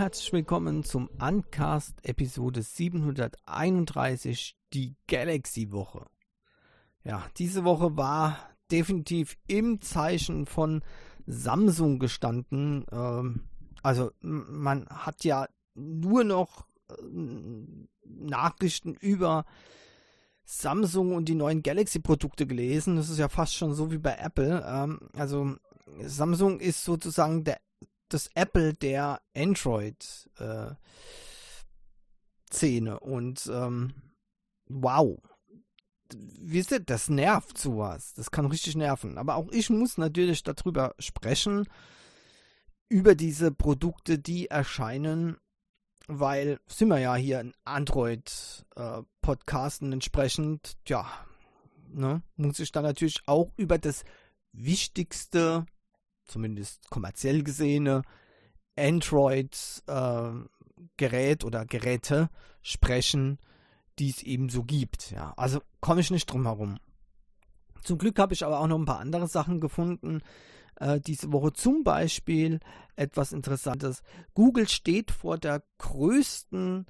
herzlich willkommen zum Uncast Episode 731, die Galaxy-Woche. Ja, diese Woche war definitiv im Zeichen von Samsung gestanden. Also man hat ja nur noch Nachrichten über Samsung und die neuen Galaxy-Produkte gelesen. Das ist ja fast schon so wie bei Apple. Also Samsung ist sozusagen das Apple der Android-Szene und wow, wisst ihr, das nervt sowas, das kann richtig nerven, aber auch ich muss natürlich darüber sprechen, über diese Produkte, die erscheinen, weil sind wir ja hier ein Android-Podcast und entsprechend, ja, ne, muss ich dann natürlich auch über das wichtigste, zumindest kommerziell gesehene Android-Gerät oder Geräte sprechen, die es eben so gibt. Ja, also komme ich nicht drum herum. Zum Glück habe ich aber auch noch ein paar andere Sachen gefunden diese Woche. Zum Beispiel etwas Interessantes. Google steht vor dem größten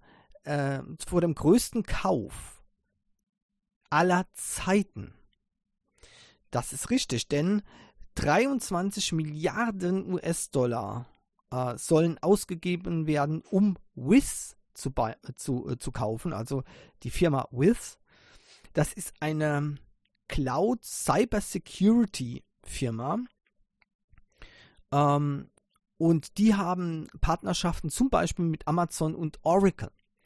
Kauf aller Zeiten. Das ist richtig, denn 23 Milliarden US-Dollar sollen ausgegeben werden, um Wiz zu kaufen, also die Firma Wiz. Das ist eine Cloud Cyber Security Firma und die haben Partnerschaften zum Beispiel mit Amazon und Oracle.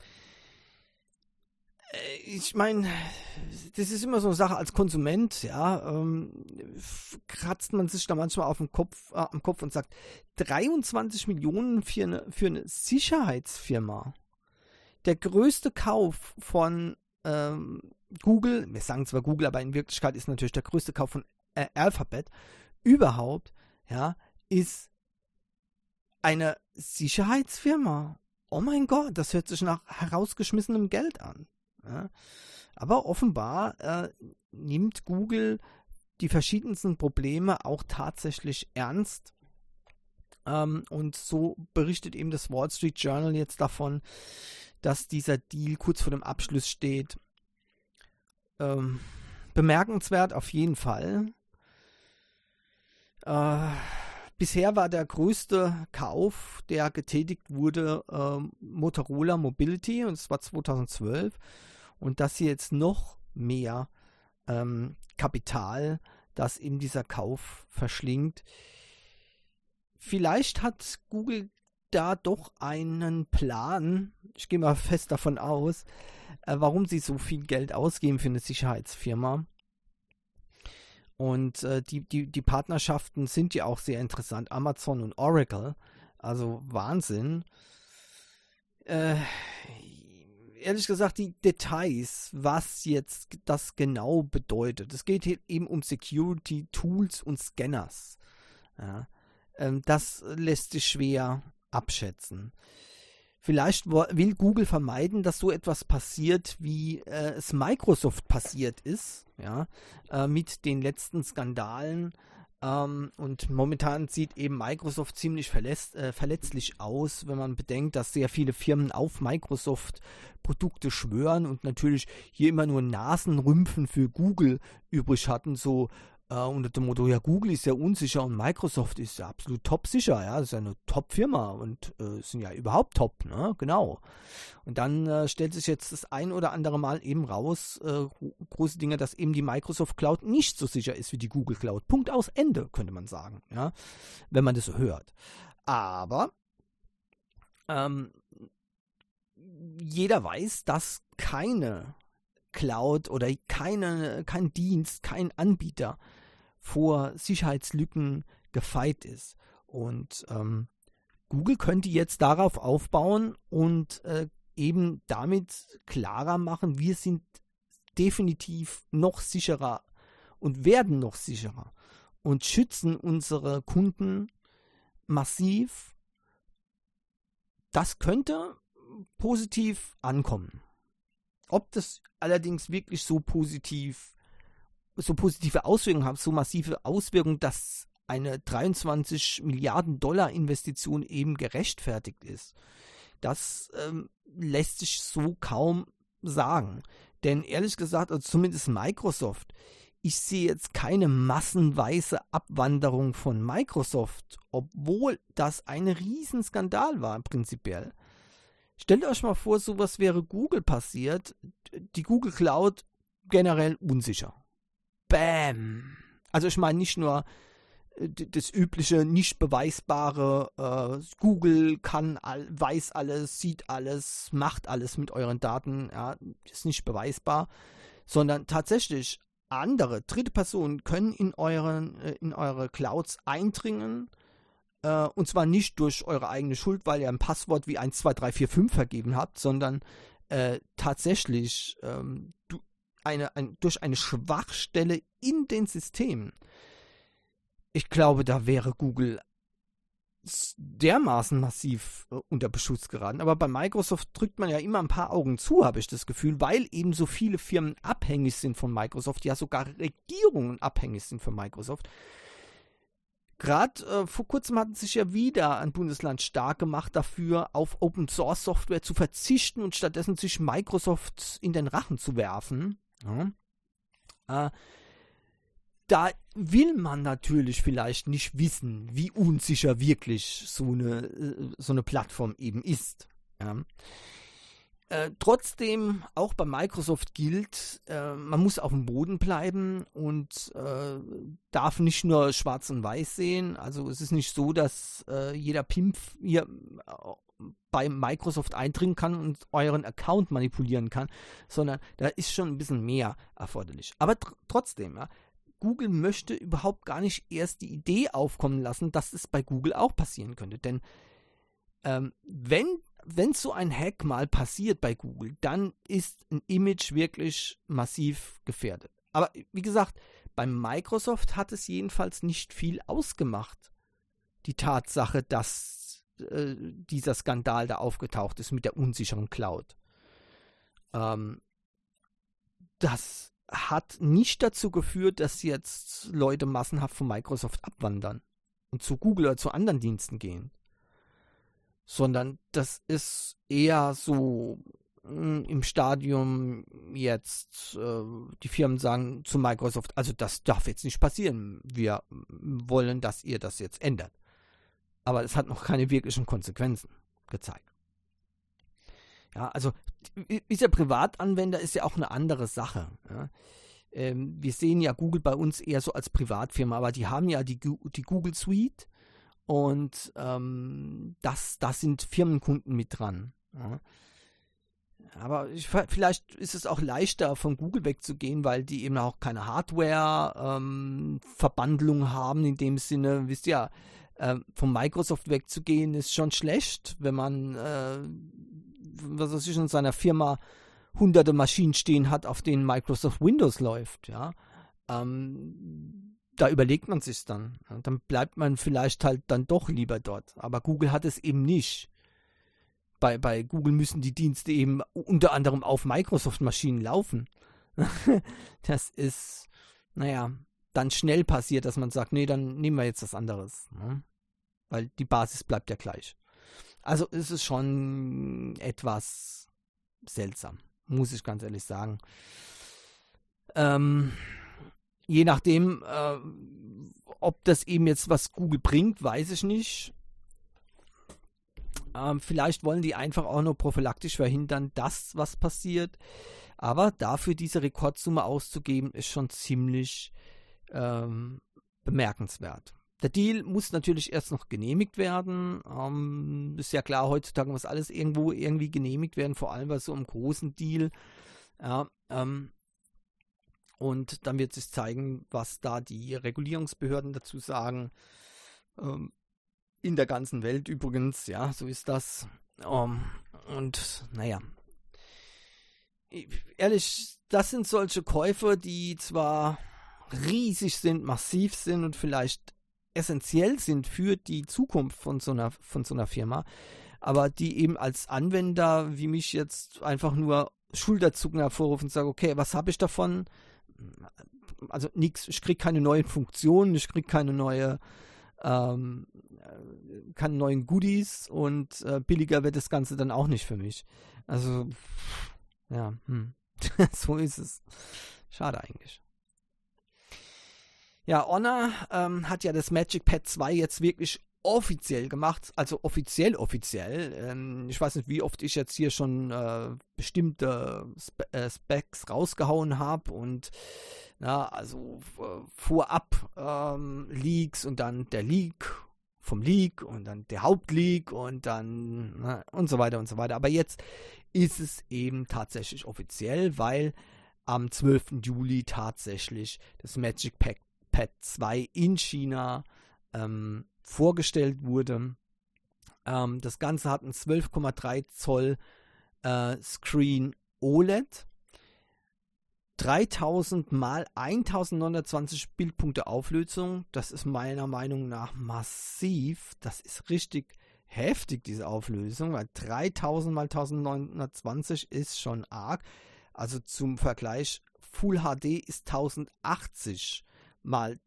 Ich meine, das ist immer so eine Sache als Konsument, ja, kratzt man sich da manchmal am Kopf und sagt, 23 Millionen für eine Sicherheitsfirma. Der größte Kauf von Google, wir sagen zwar Google, aber in Wirklichkeit ist natürlich der größte Kauf von Alphabet überhaupt, ja, ist eine Sicherheitsfirma. Oh mein Gott, das hört sich nach herausgeschmissenem Geld an. Ja, aber offenbar nimmt Google die verschiedensten Probleme auch tatsächlich ernst. Und so berichtet eben das Wall Street Journal jetzt davon, dass dieser Deal kurz vor dem Abschluss steht. Bemerkenswert auf jeden Fall. Bisher war der größte Kauf, der getätigt wurde, Motorola Mobility, und es war 2012. Und dass hier jetzt noch mehr Kapital, das eben dieser Kauf verschlingt. Vielleicht hat Google da doch einen Plan, ich gehe mal fest davon aus, warum sie so viel Geld ausgeben für eine Sicherheitsfirma. Und die Partnerschaften sind ja auch sehr interessant. Amazon und Oracle, also Wahnsinn. Ehrlich gesagt, die Details, was jetzt das genau bedeutet. Es geht hier eben um Security, Tools und Scanners. Ja, das lässt sich schwer abschätzen. Vielleicht will Google vermeiden, dass so etwas passiert, wie es Microsoft passiert ist, ja, mit den letzten Skandalen. Und momentan sieht eben Microsoft ziemlich verletzlich aus, wenn man bedenkt, dass sehr viele Firmen auf Microsoft-Produkte schwören und natürlich hier immer nur Nasenrümpfen für Google übrig hatten, so unter dem Motto, ja, Google ist ja unsicher und Microsoft ist ja absolut top sicher, ja, das ist ja eine Top-Firma und sind ja überhaupt top, ne, genau. Und dann stellt sich jetzt das ein oder andere Mal eben raus, große Dinge, dass eben die Microsoft Cloud nicht so sicher ist wie die Google Cloud. Punkt aus Ende, könnte man sagen, ja, wenn man das so hört. Aber jeder weiß, dass keine Cloud oder kein Dienst, kein Anbieter vor Sicherheitslücken gefeit ist. Und Google könnte jetzt darauf aufbauen und eben damit klarer machen, wir sind definitiv noch sicherer und werden noch sicherer und schützen unsere Kunden massiv. Das könnte positiv ankommen. Ob das allerdings wirklich so positive Auswirkungen hat, so massive Auswirkungen, dass eine 23 Milliarden Dollar Investition eben gerechtfertigt ist. Das lässt sich so kaum sagen. Denn ehrlich gesagt, also zumindest Microsoft, ich sehe jetzt keine massenweise Abwanderung von Microsoft, obwohl das ein Riesenskandal war prinzipiell. Stellt euch mal vor, sowas wäre Google passiert, die Google Cloud generell unsicher. Bam! Also ich meine nicht nur das übliche, nicht beweisbare, Google weiß alles, sieht alles, macht alles mit euren Daten, ja, ist nicht beweisbar, sondern tatsächlich andere, dritte Personen können in eure Clouds eindringen, und zwar nicht durch eure eigene Schuld, weil ihr ein Passwort wie 1, 2, 3, 4, 5 vergeben habt, sondern tatsächlich durch eine Schwachstelle in den Systemen. Ich glaube, da wäre Google dermaßen massiv unter Beschuss geraten. Aber bei Microsoft drückt man ja immer ein paar Augen zu, habe ich das Gefühl, weil eben so viele Firmen abhängig sind von Microsoft, ja sogar Regierungen abhängig sind von Microsoft. Gerade vor kurzem hat sich ja wieder ein Bundesland stark gemacht dafür, auf Open Source Software zu verzichten und stattdessen sich Microsoft in den Rachen zu werfen. Ja. Da will man natürlich vielleicht nicht wissen, wie unsicher wirklich so eine Plattform eben ist. Ja. Trotzdem, auch bei Microsoft gilt, man muss auf dem Boden bleiben und darf nicht nur schwarz und weiß sehen. Also es ist nicht so, dass jeder Pimp hier bei Microsoft eindringen kann und euren Account manipulieren kann, sondern da ist schon ein bisschen mehr erforderlich. Aber trotzdem, ja, Google möchte überhaupt gar nicht erst die Idee aufkommen lassen, dass es bei Google auch passieren könnte. Denn wenn so ein Hack mal passiert bei Google, dann ist ein Image wirklich massiv gefährdet. Aber wie gesagt, bei Microsoft hat es jedenfalls nicht viel ausgemacht. Die Tatsache, dass dieser Skandal da aufgetaucht ist mit der unsicheren Cloud. Das hat nicht dazu geführt, dass jetzt Leute massenhaft von Microsoft abwandern und zu Google oder zu anderen Diensten gehen. Sondern das ist eher so im Stadium jetzt, die Firmen sagen zu Microsoft, also das darf jetzt nicht passieren, wir wollen, dass ihr das jetzt ändert. Aber es hat noch keine wirklichen Konsequenzen gezeigt. Ja, also dieser Privatanwender ist ja auch eine andere Sache. Ja. Wir sehen ja Google bei uns eher so als Privatfirma, aber die haben ja die Google Suite und da sind Firmenkunden mit dran. Ja. Aber vielleicht ist es auch leichter, von Google wegzugehen, weil die eben auch keine Hardware-Verbandelung haben in dem Sinne. Wisst ihr, von Microsoft wegzugehen ist schon schlecht, wenn man was weiß ich, in seiner Firma hunderte Maschinen stehen hat, auf denen Microsoft Windows läuft. Ja. Da überlegt man sich dann. Ja. Dann bleibt man vielleicht halt dann doch lieber dort. Aber Google hat es eben nicht. Bei Google müssen die Dienste eben unter anderem auf Microsoft-Maschinen laufen. Das ist, dann schnell passiert, dass man sagt, nee, dann nehmen wir jetzt was anderes. Ne? Weil die Basis bleibt ja gleich. Also ist es schon etwas seltsam, muss ich ganz ehrlich sagen. Je nachdem, ob das eben jetzt was Google bringt, weiß ich nicht. Vielleicht wollen die einfach auch nur prophylaktisch verhindern, dass was passiert. Aber dafür diese Rekordsumme auszugeben, ist schon ziemlich bemerkenswert. Der Deal muss natürlich erst noch genehmigt werden. Ist ja klar, heutzutage muss alles irgendwie genehmigt werden, vor allem bei so einem großen Deal. Ja, und dann wird sich zeigen, was da die Regulierungsbehörden dazu sagen. In der ganzen Welt übrigens, ja, so ist das. Und ehrlich, das sind solche Käufe, die zwar riesig sind, massiv sind und vielleicht essentiell sind für die Zukunft von so einer Firma, aber die eben als Anwender wie mich jetzt einfach nur Schulterzucken hervorrufen und sagen, okay, was habe ich davon? also nichts, ich kriege keine neuen Funktionen, ich kriege keine neuen Goodies und billiger wird das Ganze dann auch nicht für mich. Also, ja, so ist es. Schade eigentlich. Ja, Honor hat ja das Magic Pad 2 jetzt wirklich offiziell gemacht, also offiziell. Ich weiß nicht, wie oft ich jetzt hier schon bestimmte Specs rausgehauen habe und also vorab Leaks und dann der Leak vom Leak und dann der Hauptleak und dann und so weiter und so weiter. Aber jetzt ist es eben tatsächlich offiziell, weil am 12. Juli tatsächlich das Magic Pad 2 in China vorgestellt wurde. Das Ganze hat einen 12,3 Zoll Screen OLED, 3000 mal 1920 Bildpunkte Auflösung. Das ist meiner Meinung nach massiv. Das ist richtig heftig, diese Auflösung, weil 3000 mal 1920 ist schon arg. Also zum Vergleich, Full HD ist 1080 mal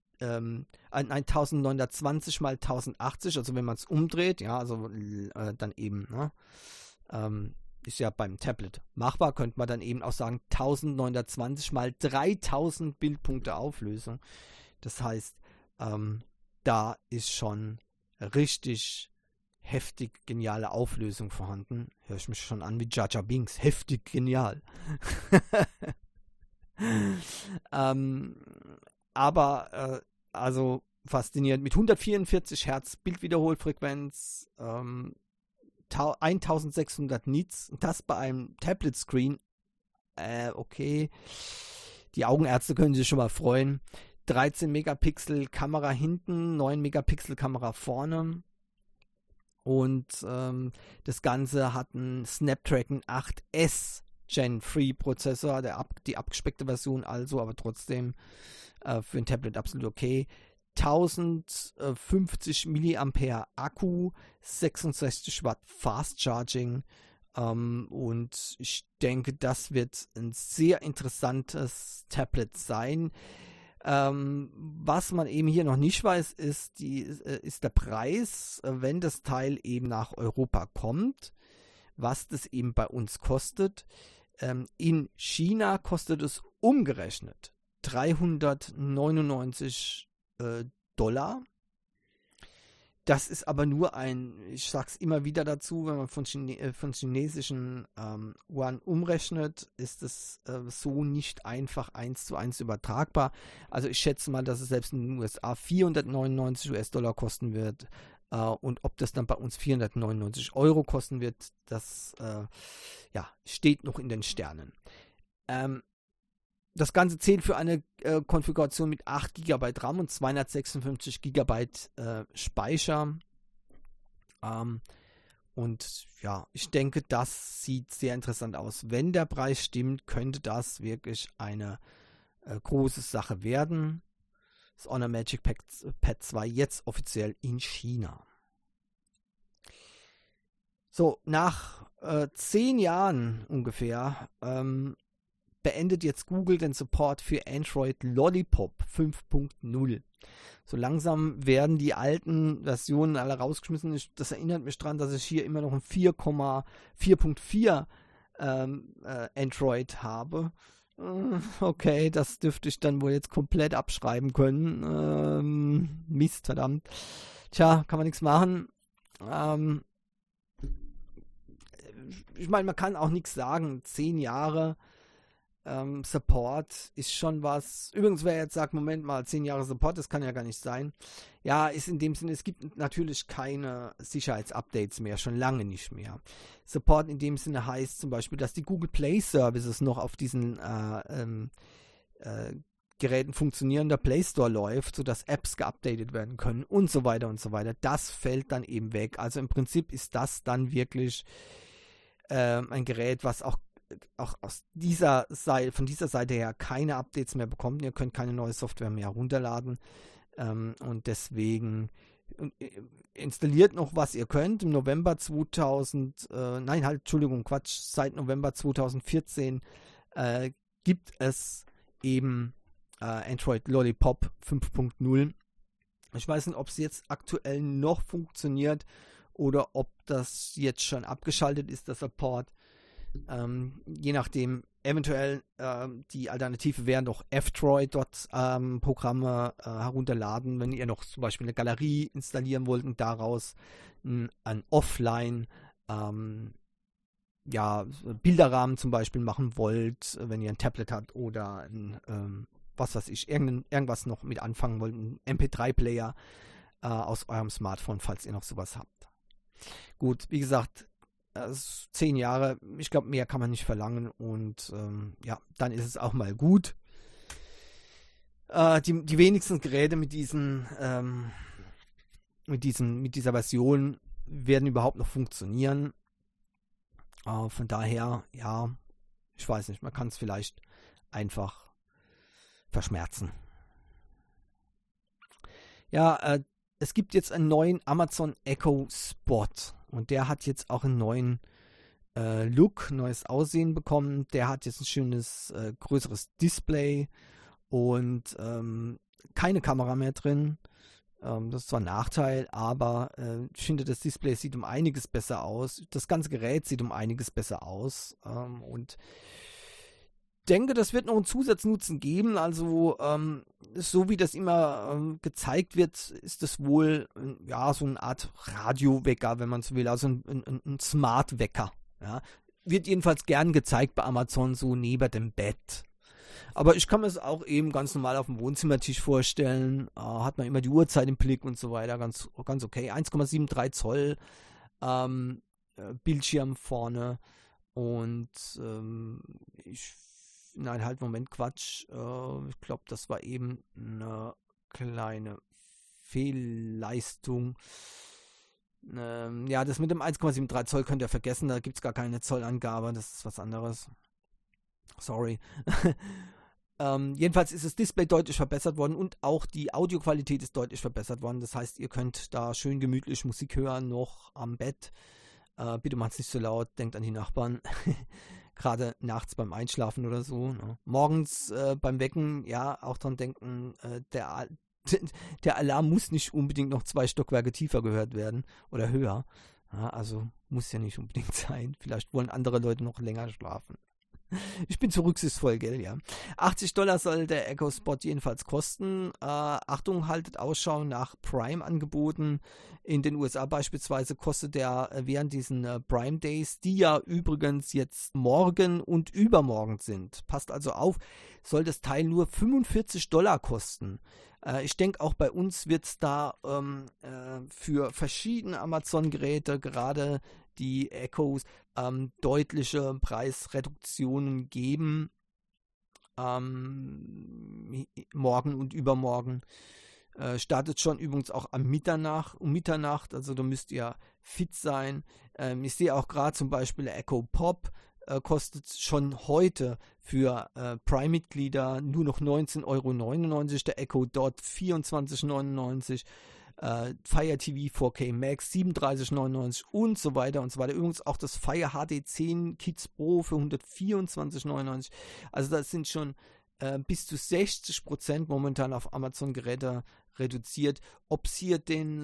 1920 mal 1080, also wenn man es umdreht, ja, also dann eben, ist ja beim Tablet machbar, könnte man dann eben auch sagen 1920 mal 3000 Bildpunkte Auflösung. Das heißt, da ist schon richtig heftig geniale Auflösung vorhanden. Höre ich mich schon an wie Jar Jar Binks. Heftig genial. Aber also faszinierend. Mit 144 Hertz Bildwiederholfrequenz, 1600 Nits, das bei einem Tablet-Screen. Okay. Die Augenärzte können sich schon mal freuen. 13 Megapixel Kamera hinten, 9 Megapixel Kamera vorne. Und das Ganze hat einen Snapdragon 8S Gen 3 Prozessor, die abgespeckte Version also, aber trotzdem für ein Tablet absolut okay. 1050 mAh Akku, 66 Watt Fast Charging und ich denke, das wird ein sehr interessantes Tablet sein. Was man eben hier noch nicht weiß, ist der Preis, wenn das Teil eben nach Europa kommt, was das eben bei uns kostet. In China kostet es umgerechnet 399 $. Das ist aber nur ich sag's immer wieder dazu, wenn man von chinesischen Yuan umrechnet, ist es so nicht einfach 1:1 übertragbar. Also ich schätze mal, dass es selbst in den USA 499 $, kosten wird. Und ob das dann bei uns 499 € kosten wird, das steht noch in den Sternen. Das Ganze zählt für eine Konfiguration mit 8 GB RAM und 256 GB Speicher. Und ja, ich denke, das sieht sehr interessant aus. Wenn der Preis stimmt, könnte das wirklich eine große Sache werden. Das Honor Magic Pad 2 jetzt offiziell in China. So, nach 10 Jahren ungefähr beendet jetzt Google den Support für Android Lollipop 5.0. So langsam werden die alten Versionen alle rausgeschmissen. Das erinnert mich daran, dass ich hier immer noch ein 4.4 Android habe. Okay, das dürfte ich dann wohl jetzt komplett abschreiben können. Mist, verdammt. Tja, kann man nichts machen. Ich meine, man kann auch nichts sagen. 10 Jahre Support ist schon was. Übrigens, wer jetzt sagt, Moment mal, 10 Jahre Support, das kann ja gar nicht sein. Ja, ist in dem Sinne, es gibt natürlich keine Sicherheitsupdates mehr, schon lange nicht mehr. Support in dem Sinne heißt zum Beispiel, dass die Google Play Services noch auf diesen Geräten funktionieren, der Play Store läuft, sodass Apps geupdatet werden können und so weiter und so weiter. Das fällt dann eben weg. Also im Prinzip ist das dann wirklich ein Gerät, was auch aus von dieser Seite her keine Updates mehr bekommt. Ihr könnt keine neue Software mehr herunterladen und deswegen installiert noch, was ihr könnt. Im November seit November 2014 gibt es eben Android Lollipop 5.0. Ich weiß nicht, ob es jetzt aktuell noch funktioniert oder ob das jetzt schon abgeschaltet ist, der Support. Je nachdem, eventuell die Alternative wäre noch F-Droid, dort Programme herunterladen, wenn ihr noch zum Beispiel eine Galerie installieren wollt und daraus ein Offline Bilderrahmen zum Beispiel machen wollt, wenn ihr ein Tablet habt oder ein was weiß ich, irgendwas noch mit anfangen wollt, ein MP3-Player aus eurem Smartphone, falls ihr noch sowas habt. Gut, wie gesagt, 10 Jahre, ich glaube, mehr kann man nicht verlangen und dann ist es auch mal gut. Die wenigsten Geräte mit dieser Version werden überhaupt noch funktionieren. Von daher, ja, ich weiß nicht, man kann es vielleicht einfach verschmerzen. Ja, es gibt jetzt einen neuen Amazon Echo Spot und der hat jetzt auch einen neuen Look, neues Aussehen bekommen. Der hat jetzt ein schönes, größeres Display und keine Kamera mehr drin. Das ist zwar ein Nachteil, aber ich finde, das Display sieht um einiges besser aus. Das ganze Gerät sieht um einiges besser aus und denke, das wird noch einen Zusatznutzen geben. Also, so wie das immer gezeigt wird, ist das wohl so eine Art Radiowecker, wenn man so will. Also ein Smart-Wecker. Ja. Wird jedenfalls gern gezeigt bei Amazon, so neben dem Bett. Aber ich kann mir es auch eben ganz normal auf dem Wohnzimmertisch vorstellen. Hat man immer die Uhrzeit im Blick und so weiter. Ganz okay. 1,73 Zoll Bildschirm vorne. Und Moment, Quatsch. Ich glaube, das war eben eine kleine Fehlleistung. Das mit dem 1,73 Zoll könnt ihr vergessen. Da gibt es gar keine Zollangabe. Das ist was anderes. Sorry. Jedenfalls ist das Display deutlich verbessert worden und auch die Audioqualität ist deutlich verbessert worden. Das heißt, ihr könnt da schön gemütlich Musik hören, noch am Bett. Bitte macht es nicht so laut, denkt an die Nachbarn. Gerade nachts beim Einschlafen oder so. Ne? Morgens beim Wecken, ja, auch dran denken, der Alarm muss nicht unbedingt noch 2 Stockwerke tiefer gehört werden oder höher. Ja, also muss ja nicht unbedingt sein. Vielleicht wollen andere Leute noch länger schlafen. Ich bin zu rücksichtsvoll, gell, ja. $80 soll der Echo Spot jedenfalls kosten. Achtung, haltet Ausschau nach Prime-Angeboten. In den USA beispielsweise kostet der während diesen Prime Days, die ja übrigens jetzt morgen und übermorgen sind. Passt also auf, soll das Teil nur $45 kosten. Ich denke, auch bei uns wird es da für verschiedene Amazon-Geräte, gerade die Echos, deutliche Preisreduktionen geben. Morgen und übermorgen. Startet schon übrigens auch um Mitternacht, also da müsst ihr fit sein. Ich sehe auch gerade zum Beispiel der Echo Pop kostet schon heute für Prime-Mitglieder nur noch 19,99 €, der Echo Dot 24,99 €, Fire TV 4K Max 37,99 € und so weiter und so weiter. Übrigens auch das Fire HD 10 Kids Pro für 124,99 €. Also das sind schon bis zu 60% momentan auf Amazon-Geräte reduziert. Ob es hier den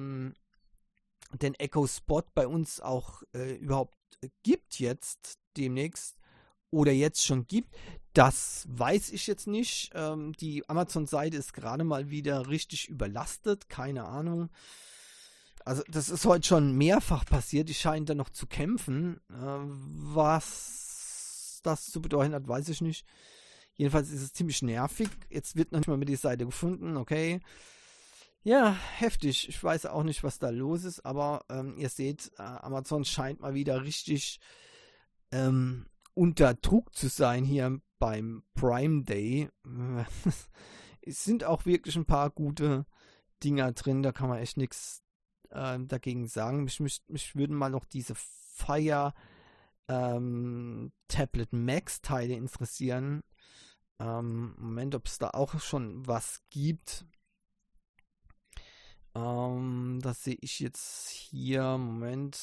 Echo Spot bei uns auch überhaupt gibt jetzt demnächst oder jetzt schon gibt, das weiß ich jetzt nicht. Die Amazon-Seite ist gerade mal wieder richtig überlastet, keine Ahnung. Also das ist heute schon mehrfach passiert, die scheinen da noch zu kämpfen. Was das zu bedeuten hat, weiß ich nicht. Jedenfalls ist es ziemlich nervig. Jetzt wird noch nicht mal mit die Seite gefunden, okay. Ja, heftig. Ich weiß auch nicht, was da los ist, aber ihr seht, Amazon scheint mal wieder richtig unter Druck zu sein hier beim Prime Day. Es sind auch wirklich ein paar gute Dinger drin, da kann man echt nichts dagegen sagen. Mich würden mal noch diese Fire Tablet Max Teile interessieren. Moment, ob es da auch schon was gibt. Das sehe ich jetzt hier. Moment.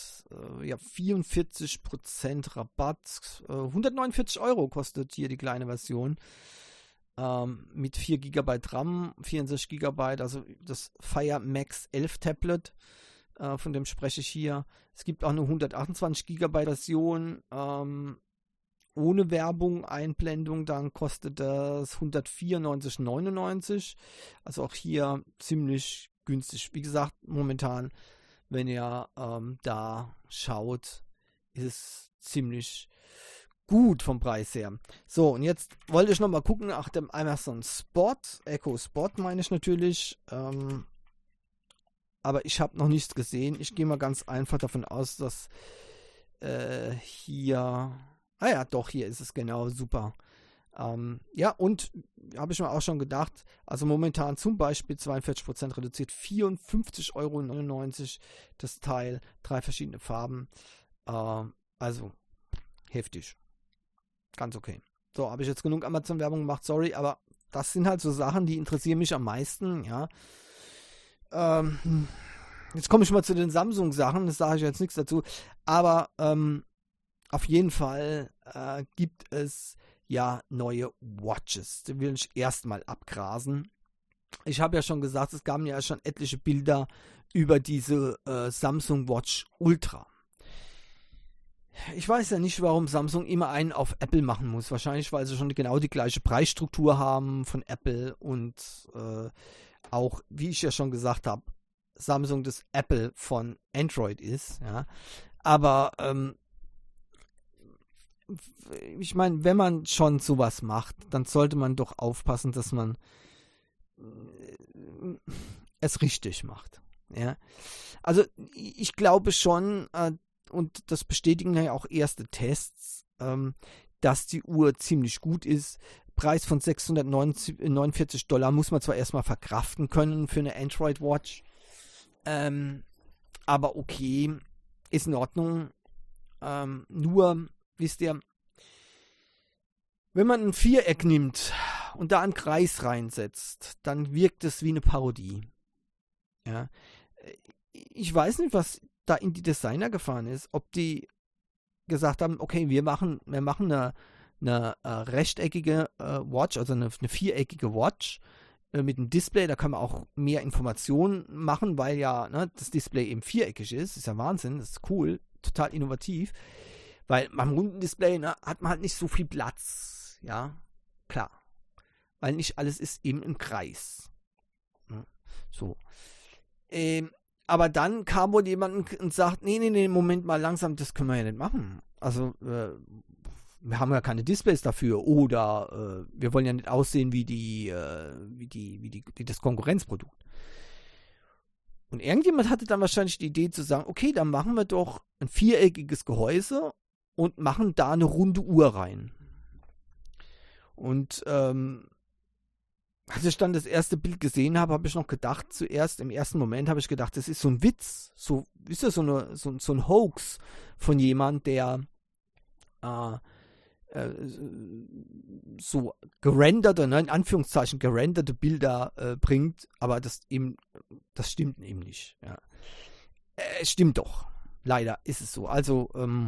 44% Rabatt. 149 € kostet hier die kleine Version. mit 4 GB RAM, 64 GB, also das Fire Max 11 Tablet, von dem spreche ich hier. Es gibt auch eine 128 GB Version, ohne Werbung, Einblendung, dann kostet das 194,99. Also auch hier ziemlich günstig. Wie gesagt, momentan, wenn ihr da schaut, ist es ziemlich gut vom Preis her. So, und jetzt wollte ich nochmal gucken nach dem Amazon Spot. Echo Spot meine ich natürlich. Aber ich habe noch nichts gesehen. Ich gehe mal ganz einfach davon aus, dass hier... Ah ja, doch, hier ist es genau, super. Ja, und habe ich mir auch schon gedacht, also momentan zum Beispiel 42% reduziert, 54,99 € das Teil, 3 verschiedene Farben. Also, heftig. Ganz okay. So, habe ich jetzt genug Amazon-Werbung gemacht, sorry, aber das sind halt so Sachen, die interessieren mich am meisten, ja. Jetzt komme ich mal zu den Samsung-Sachen, das sage ich jetzt nichts dazu, aber auf jeden Fall gibt es ja neue Watches. Die will ich erstmal abgrasen. Ich habe ja schon gesagt, es gab ja schon etliche Bilder über diese Samsung Watch Ultra. Ich weiß ja nicht, warum Samsung immer einen auf Apple machen muss. Wahrscheinlich, weil sie schon genau die gleiche Preisstruktur haben von Apple und auch, wie ich ja schon gesagt habe, Samsung das Apple von Android ist. Ja. Aber ich meine, wenn man schon sowas macht, dann sollte man doch aufpassen, dass man es richtig macht. Ja? Also ich glaube schon, und das bestätigen ja auch erste Tests, dass die Uhr ziemlich gut ist. Preis von $649 muss man zwar erstmal verkraften können für eine Android Watch, aber okay, ist in Ordnung. Nur, wisst ihr, wenn man ein Viereck nimmt und da einen Kreis reinsetzt, dann wirkt es wie eine Parodie. Ja. Ich weiß nicht, was da in die Designer gefahren ist, ob die gesagt haben, okay, wir machen eine rechteckige Watch, also eine viereckige Watch mit einem Display, da kann man auch mehr Informationen machen, weil ja das Display eben viereckig ist ja Wahnsinn, das ist cool, total innovativ, weil beim runden Display hat man halt nicht so viel Platz, ja, klar, weil nicht alles ist eben im Kreis. So. Aber dann kam wohl jemand und sagt, nee, Moment mal, langsam, das können wir ja nicht machen. Also, wir haben ja keine Displays dafür oder wir wollen ja nicht aussehen wie das Konkurrenzprodukt. Und irgendjemand hatte dann wahrscheinlich die Idee zu sagen, okay, dann machen wir doch ein viereckiges Gehäuse und machen da eine runde Uhr rein. Und als ich dann das erste Bild gesehen habe, habe ich noch gedacht, im ersten Moment habe ich gedacht, das ist so ein Witz, so ist das so ein Hoax von jemand, der so gerenderte, in Anführungszeichen gerenderte Bilder bringt, aber das stimmt eben nicht. Ja. Es stimmt doch. Leider ist es so. Also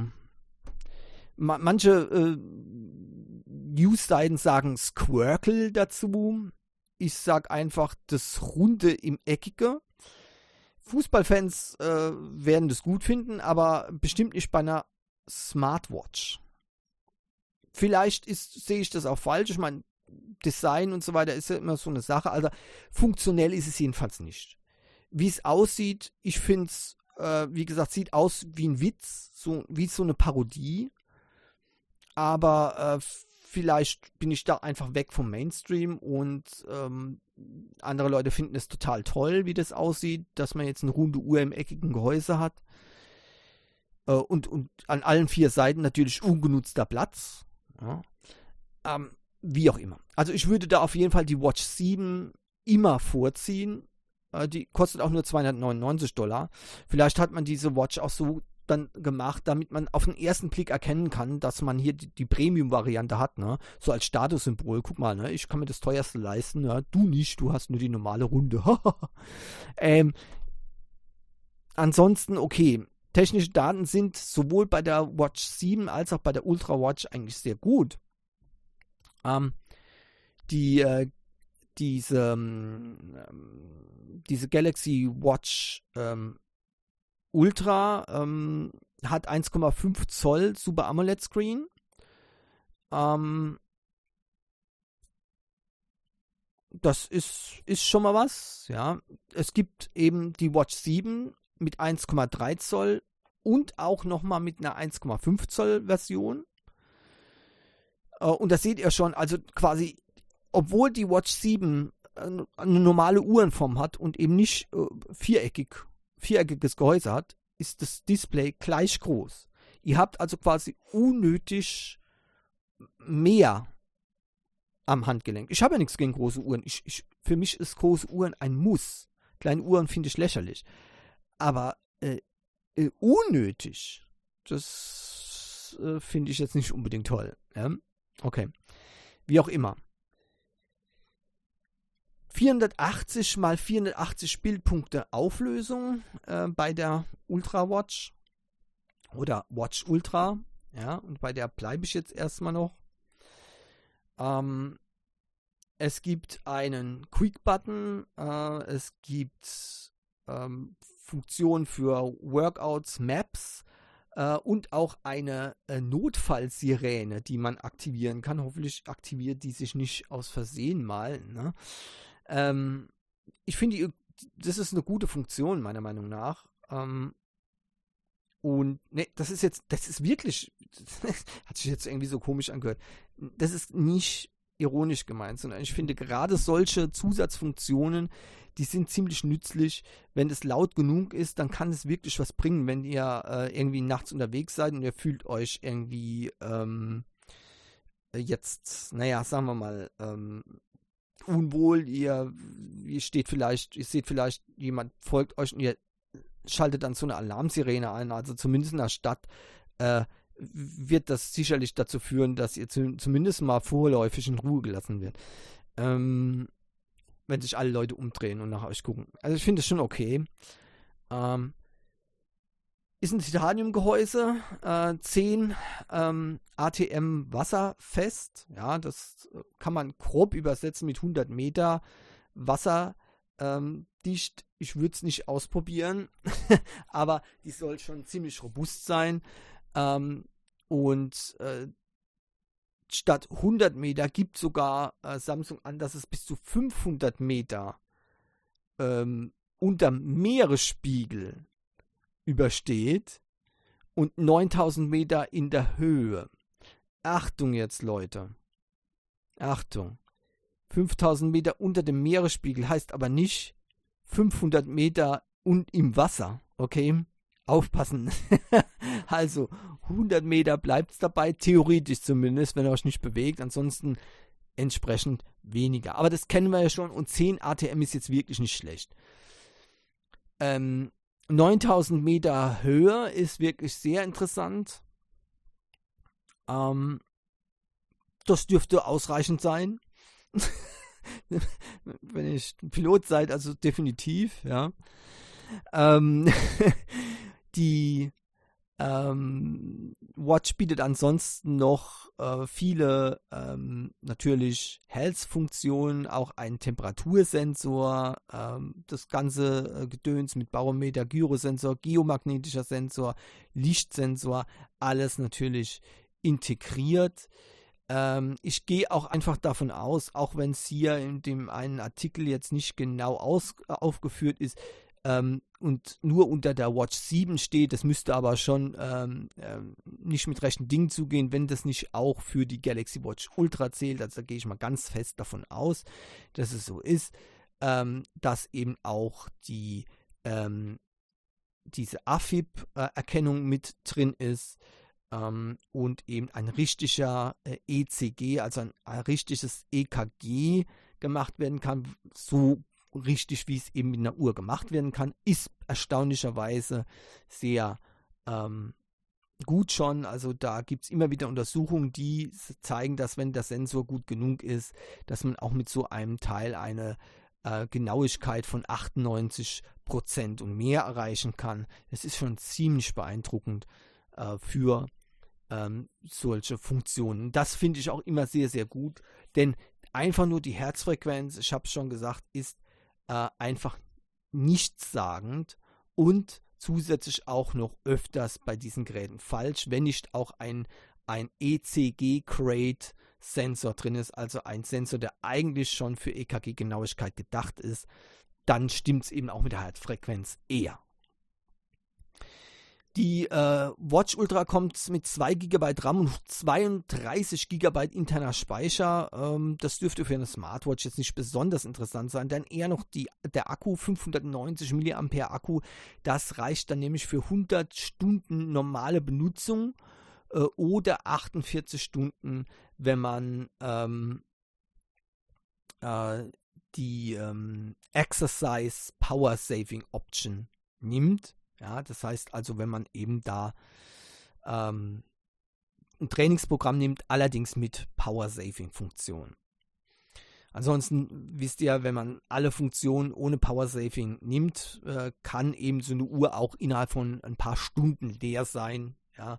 manche News-Seiten sagen Squircle dazu. Ich sag einfach das Runde im Eckige. Fußballfans werden das gut finden, aber bestimmt nicht bei einer Smartwatch. Vielleicht sehe ich das auch falsch. Ich meine, Design und so weiter ist ja immer so eine Sache. Also funktionell ist es jedenfalls nicht. Wie es aussieht, ich finde es, wie gesagt, sieht aus wie ein Witz, wie so eine Parodie. Aber vielleicht bin ich da einfach weg vom Mainstream und andere Leute finden es total toll, wie das aussieht, dass man jetzt eine runde Uhr im eckigen Gehäuse hat. Und an allen 4 Seiten natürlich ungenutzter Platz. Ja. Wie auch immer. Also ich würde da auf jeden Fall die Watch 7 immer vorziehen. Die kostet auch nur $299. Vielleicht hat man diese Watch auch so dann gemacht, damit man auf den ersten Blick erkennen kann, dass man hier die Premium-Variante hat, ne? So als Statussymbol. Guck mal, ne? Ich kann mir das teuerste leisten, ne? Du nicht, du hast nur die normale Runde. Ansonsten, okay. Technische Daten sind sowohl bei der Watch 7 als auch bei der Ultra Watch eigentlich sehr gut. Die, diese Galaxy Watch Ultra hat 1,5 Zoll Super AMOLED Screen. Das ist schon mal was, ja. Es gibt eben die Watch 7 mit 1,3 Zoll und auch nochmal mit einer 1,5 Zoll Version. Und das seht ihr schon, also quasi, obwohl die Watch 7 eine normale Uhrenform hat und eben nicht viereckiges Gehäuse hat, ist das Display gleich groß. Ihr habt also quasi unnötig mehr am Handgelenk. Ich habe ja nichts gegen große Uhren. Für mich ist große Uhren ein Muss. Kleine Uhren finde ich lächerlich. Aber unnötig, das finde ich jetzt nicht unbedingt toll. Ja? Okay. Wie auch immer. 480 mal 480 Bildpunkte Auflösung bei der Ultra Watch oder Watch Ultra. Ja, und bei der bleibe ich jetzt erstmal noch. Es gibt einen Quick-Button, es gibt Funktionen für Workouts, Maps und auch eine Notfallsirene, die man aktivieren kann. Hoffentlich aktiviert die sich nicht aus Versehen mal. Ne? Ich finde, das ist eine gute Funktion, meiner Meinung nach. Und ne, das ist wirklich, hat sich jetzt irgendwie so komisch angehört. Das ist nicht ironisch gemeint, sondern ich finde gerade solche Zusatzfunktionen, die sind ziemlich nützlich. Wenn es laut genug ist, dann kann es wirklich was bringen, wenn ihr irgendwie nachts unterwegs seid und ihr fühlt euch irgendwie jetzt, naja, sagen wir mal, unwohl, ihr seht vielleicht, jemand folgt euch und ihr schaltet dann so eine Alarmsirene ein, also zumindest in der Stadt wird das sicherlich dazu führen, dass ihr zumindest mal vorläufig in Ruhe gelassen wird. Wenn sich alle Leute umdrehen und nach euch gucken. Also ich finde es schon okay. Ist ein Titaniumgehäuse, 10 ATM wasserfest. Ja, das kann man grob übersetzen mit 100 Meter wasserdicht. Ich würde es nicht ausprobieren, aber die soll schon ziemlich robust sein. Und statt 100 Meter gibt sogar Samsung an, dass es bis zu 500 Meter unterm Meeresspiegel übersteht und 9000 Meter in der Höhe. Achtung jetzt, Leute. Achtung. 5000 Meter unter dem Meeresspiegel heißt aber nicht 500 Meter und im Wasser, okay? Aufpassen. Also 100 Meter bleibt es dabei, theoretisch zumindest, wenn ihr euch nicht bewegt, ansonsten entsprechend weniger. Aber das kennen wir ja schon und 10 ATM ist jetzt wirklich nicht schlecht. 9000 Meter Höhe ist wirklich sehr interessant. Das dürfte ausreichend sein. Wenn ihr Pilot seid, also definitiv, ja. Die Watch bietet ansonsten noch viele natürlich Health-Funktionen, auch einen Temperatursensor, das ganze Gedöns mit Barometer, Gyrosensor, geomagnetischer Sensor, Lichtsensor, alles natürlich integriert. Ich gehe auch einfach davon aus, auch wenn es hier in dem einen Artikel jetzt nicht genau aufgeführt ist, und nur unter der Watch 7 steht, das müsste aber schon nicht mit rechten Dingen zugehen, wenn das nicht auch für die Galaxy Watch Ultra zählt. Also da gehe ich mal ganz fest davon aus, dass es so ist, dass eben auch diese AFib-Erkennung mit drin ist und eben ein richtiger ECG, also ein richtiges EKG gemacht werden kann, so richtig, wie es eben mit einer Uhr gemacht werden kann, ist erstaunlicherweise sehr gut schon. Also da gibt es immer wieder Untersuchungen, die zeigen, dass wenn der Sensor gut genug ist, dass man auch mit so einem Teil eine Genauigkeit von 98% und mehr erreichen kann. Das ist schon ziemlich beeindruckend für solche Funktionen. Das finde ich auch immer sehr, sehr gut, denn einfach nur die Herzfrequenz, ich habe es schon gesagt, ist einfach nichtssagend und zusätzlich auch noch öfters bei diesen Geräten falsch, wenn nicht auch ein ECG-Crate-Sensor drin ist, also ein Sensor, der eigentlich schon für EKG-Genauigkeit gedacht ist, dann stimmt es eben auch mit der Herzfrequenz eher. Die Watch Ultra kommt mit 2 GB RAM und 32 GB interner Speicher. Das dürfte für eine Smartwatch jetzt nicht besonders interessant sein, denn eher noch der Akku, 590 mAh Akku, das reicht dann nämlich für 100 Stunden normale Benutzung oder 48 Stunden, wenn man die Exercise Power Saving Option nimmt. Ja, das heißt also, wenn man eben da ein Trainingsprogramm nimmt, allerdings mit Power-Saving-Funktion. Ansonsten wisst ihr, wenn man alle Funktionen ohne Power-Saving nimmt, kann eben so eine Uhr auch innerhalb von ein paar Stunden leer sein. Ja,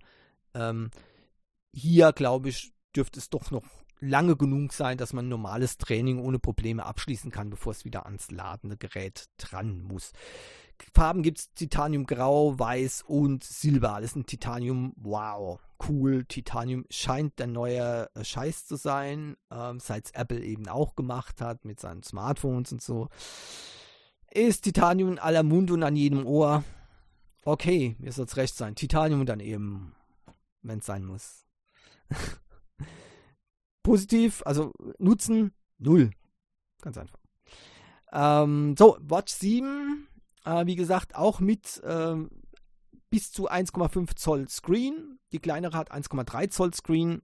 hier, glaube ich, dürfte es doch noch lange genug sein, dass man normales Training ohne Probleme abschließen kann, bevor es wieder ans ladende Gerät dran muss. Farben gibt es Titanium Grau, Weiß und Silber. Alles in Titanium. Wow, cool. Titanium scheint der neue Scheiß zu sein, seit es Apple eben auch gemacht hat mit seinen Smartphones und so. Ist Titanium in aller Munde und an jedem Ohr. Okay, mir soll es recht sein. Titanium dann eben, wenn es sein muss. Positiv, also Nutzen, 0. Ganz einfach. So, Watch 7. Wie gesagt, auch mit bis zu 1,5 Zoll Screen. Die kleinere hat 1,3 Zoll Screen.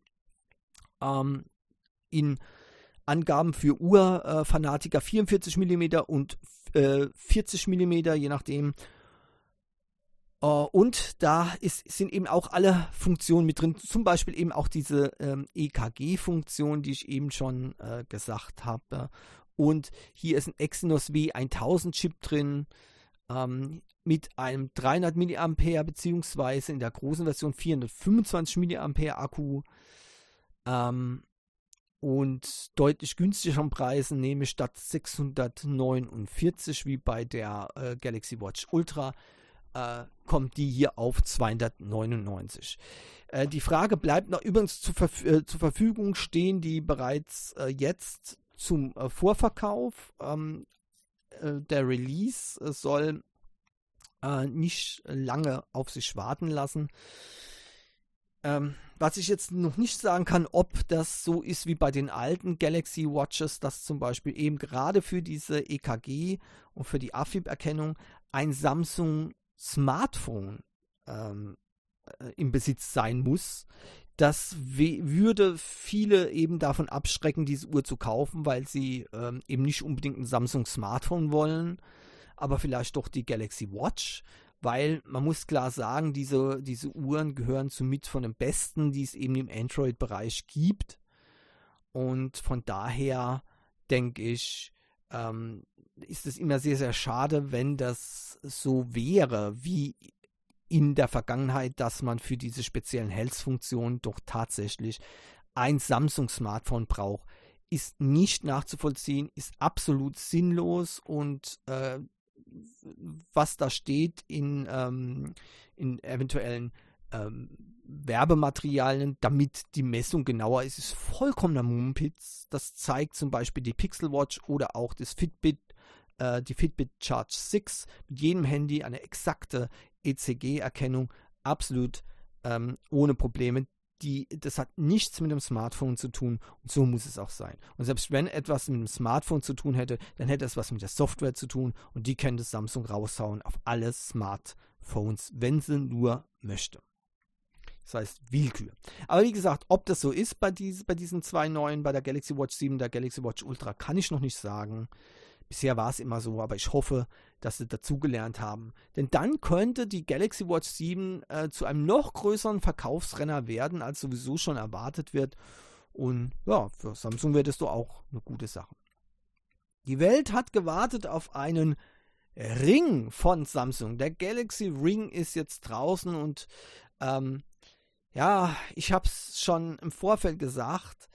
In Angaben für Uhrfanatiker 44 mm und 40 mm, je nachdem. Und da sind eben auch alle Funktionen mit drin. Zum Beispiel eben auch diese EKG-Funktion, die ich eben schon gesagt habe. Und hier ist ein Exynos W1000 Chip drin. Mit einem 300 mAh beziehungsweise in der großen Version 425 mAh Akku und deutlich günstigeren Preisen, nämlich statt 649 wie bei der Galaxy Watch Ultra, kommt die hier auf 299. Die Frage bleibt noch, übrigens zur Verfügung stehen die bereits jetzt zum Vorverkauf. Der Release soll nicht lange auf sich warten lassen. Was ich jetzt noch nicht sagen kann, ob das so ist wie bei den alten Galaxy Watches, dass zum Beispiel eben gerade für diese EKG und für die AFib-Erkennung ein Samsung Smartphone im Besitz sein muss. Das würde viele eben davon abschrecken, diese Uhr zu kaufen, weil sie eben nicht unbedingt ein Samsung Smartphone wollen, aber vielleicht doch die Galaxy Watch, weil man muss klar sagen, diese Uhren gehören somit von den besten, die es eben im Android-Bereich gibt. Und von daher denke ich, ist es immer sehr, sehr schade, wenn das so wäre, wie in der Vergangenheit, dass man für diese speziellen Health-Funktionen doch tatsächlich ein Samsung-Smartphone braucht, ist nicht nachzuvollziehen, ist absolut sinnlos und was da steht in eventuellen Werbematerialien, damit die Messung genauer ist, ist vollkommener Mumpitz. Das zeigt zum Beispiel die Pixel Watch oder auch das Fitbit, die Fitbit Charge 6 mit jedem Handy eine exakte ECG-Erkennung, absolut ohne Probleme. Das hat nichts mit dem Smartphone zu tun und so muss es auch sein. Und selbst wenn etwas mit dem Smartphone zu tun hätte, dann hätte es was mit der Software zu tun und die könnte Samsung raushauen auf alle Smartphones, wenn sie nur möchte. Das heißt Willkür. Aber wie gesagt, ob das so ist bei diesen zwei neuen, bei der Galaxy Watch 7 und der Galaxy Watch Ultra, kann ich noch nicht sagen. Bisher war es immer so, aber ich hoffe, dass sie dazugelernt haben. Denn dann könnte die Galaxy Watch 7 zu einem noch größeren Verkaufsrenner werden, als sowieso schon erwartet wird. Und ja, für Samsung wäre das doch auch eine gute Sache. Die Welt hat gewartet auf einen Ring von Samsung. Der Galaxy Ring ist jetzt draußen und ja, ich habe es schon im Vorfeld gesagt,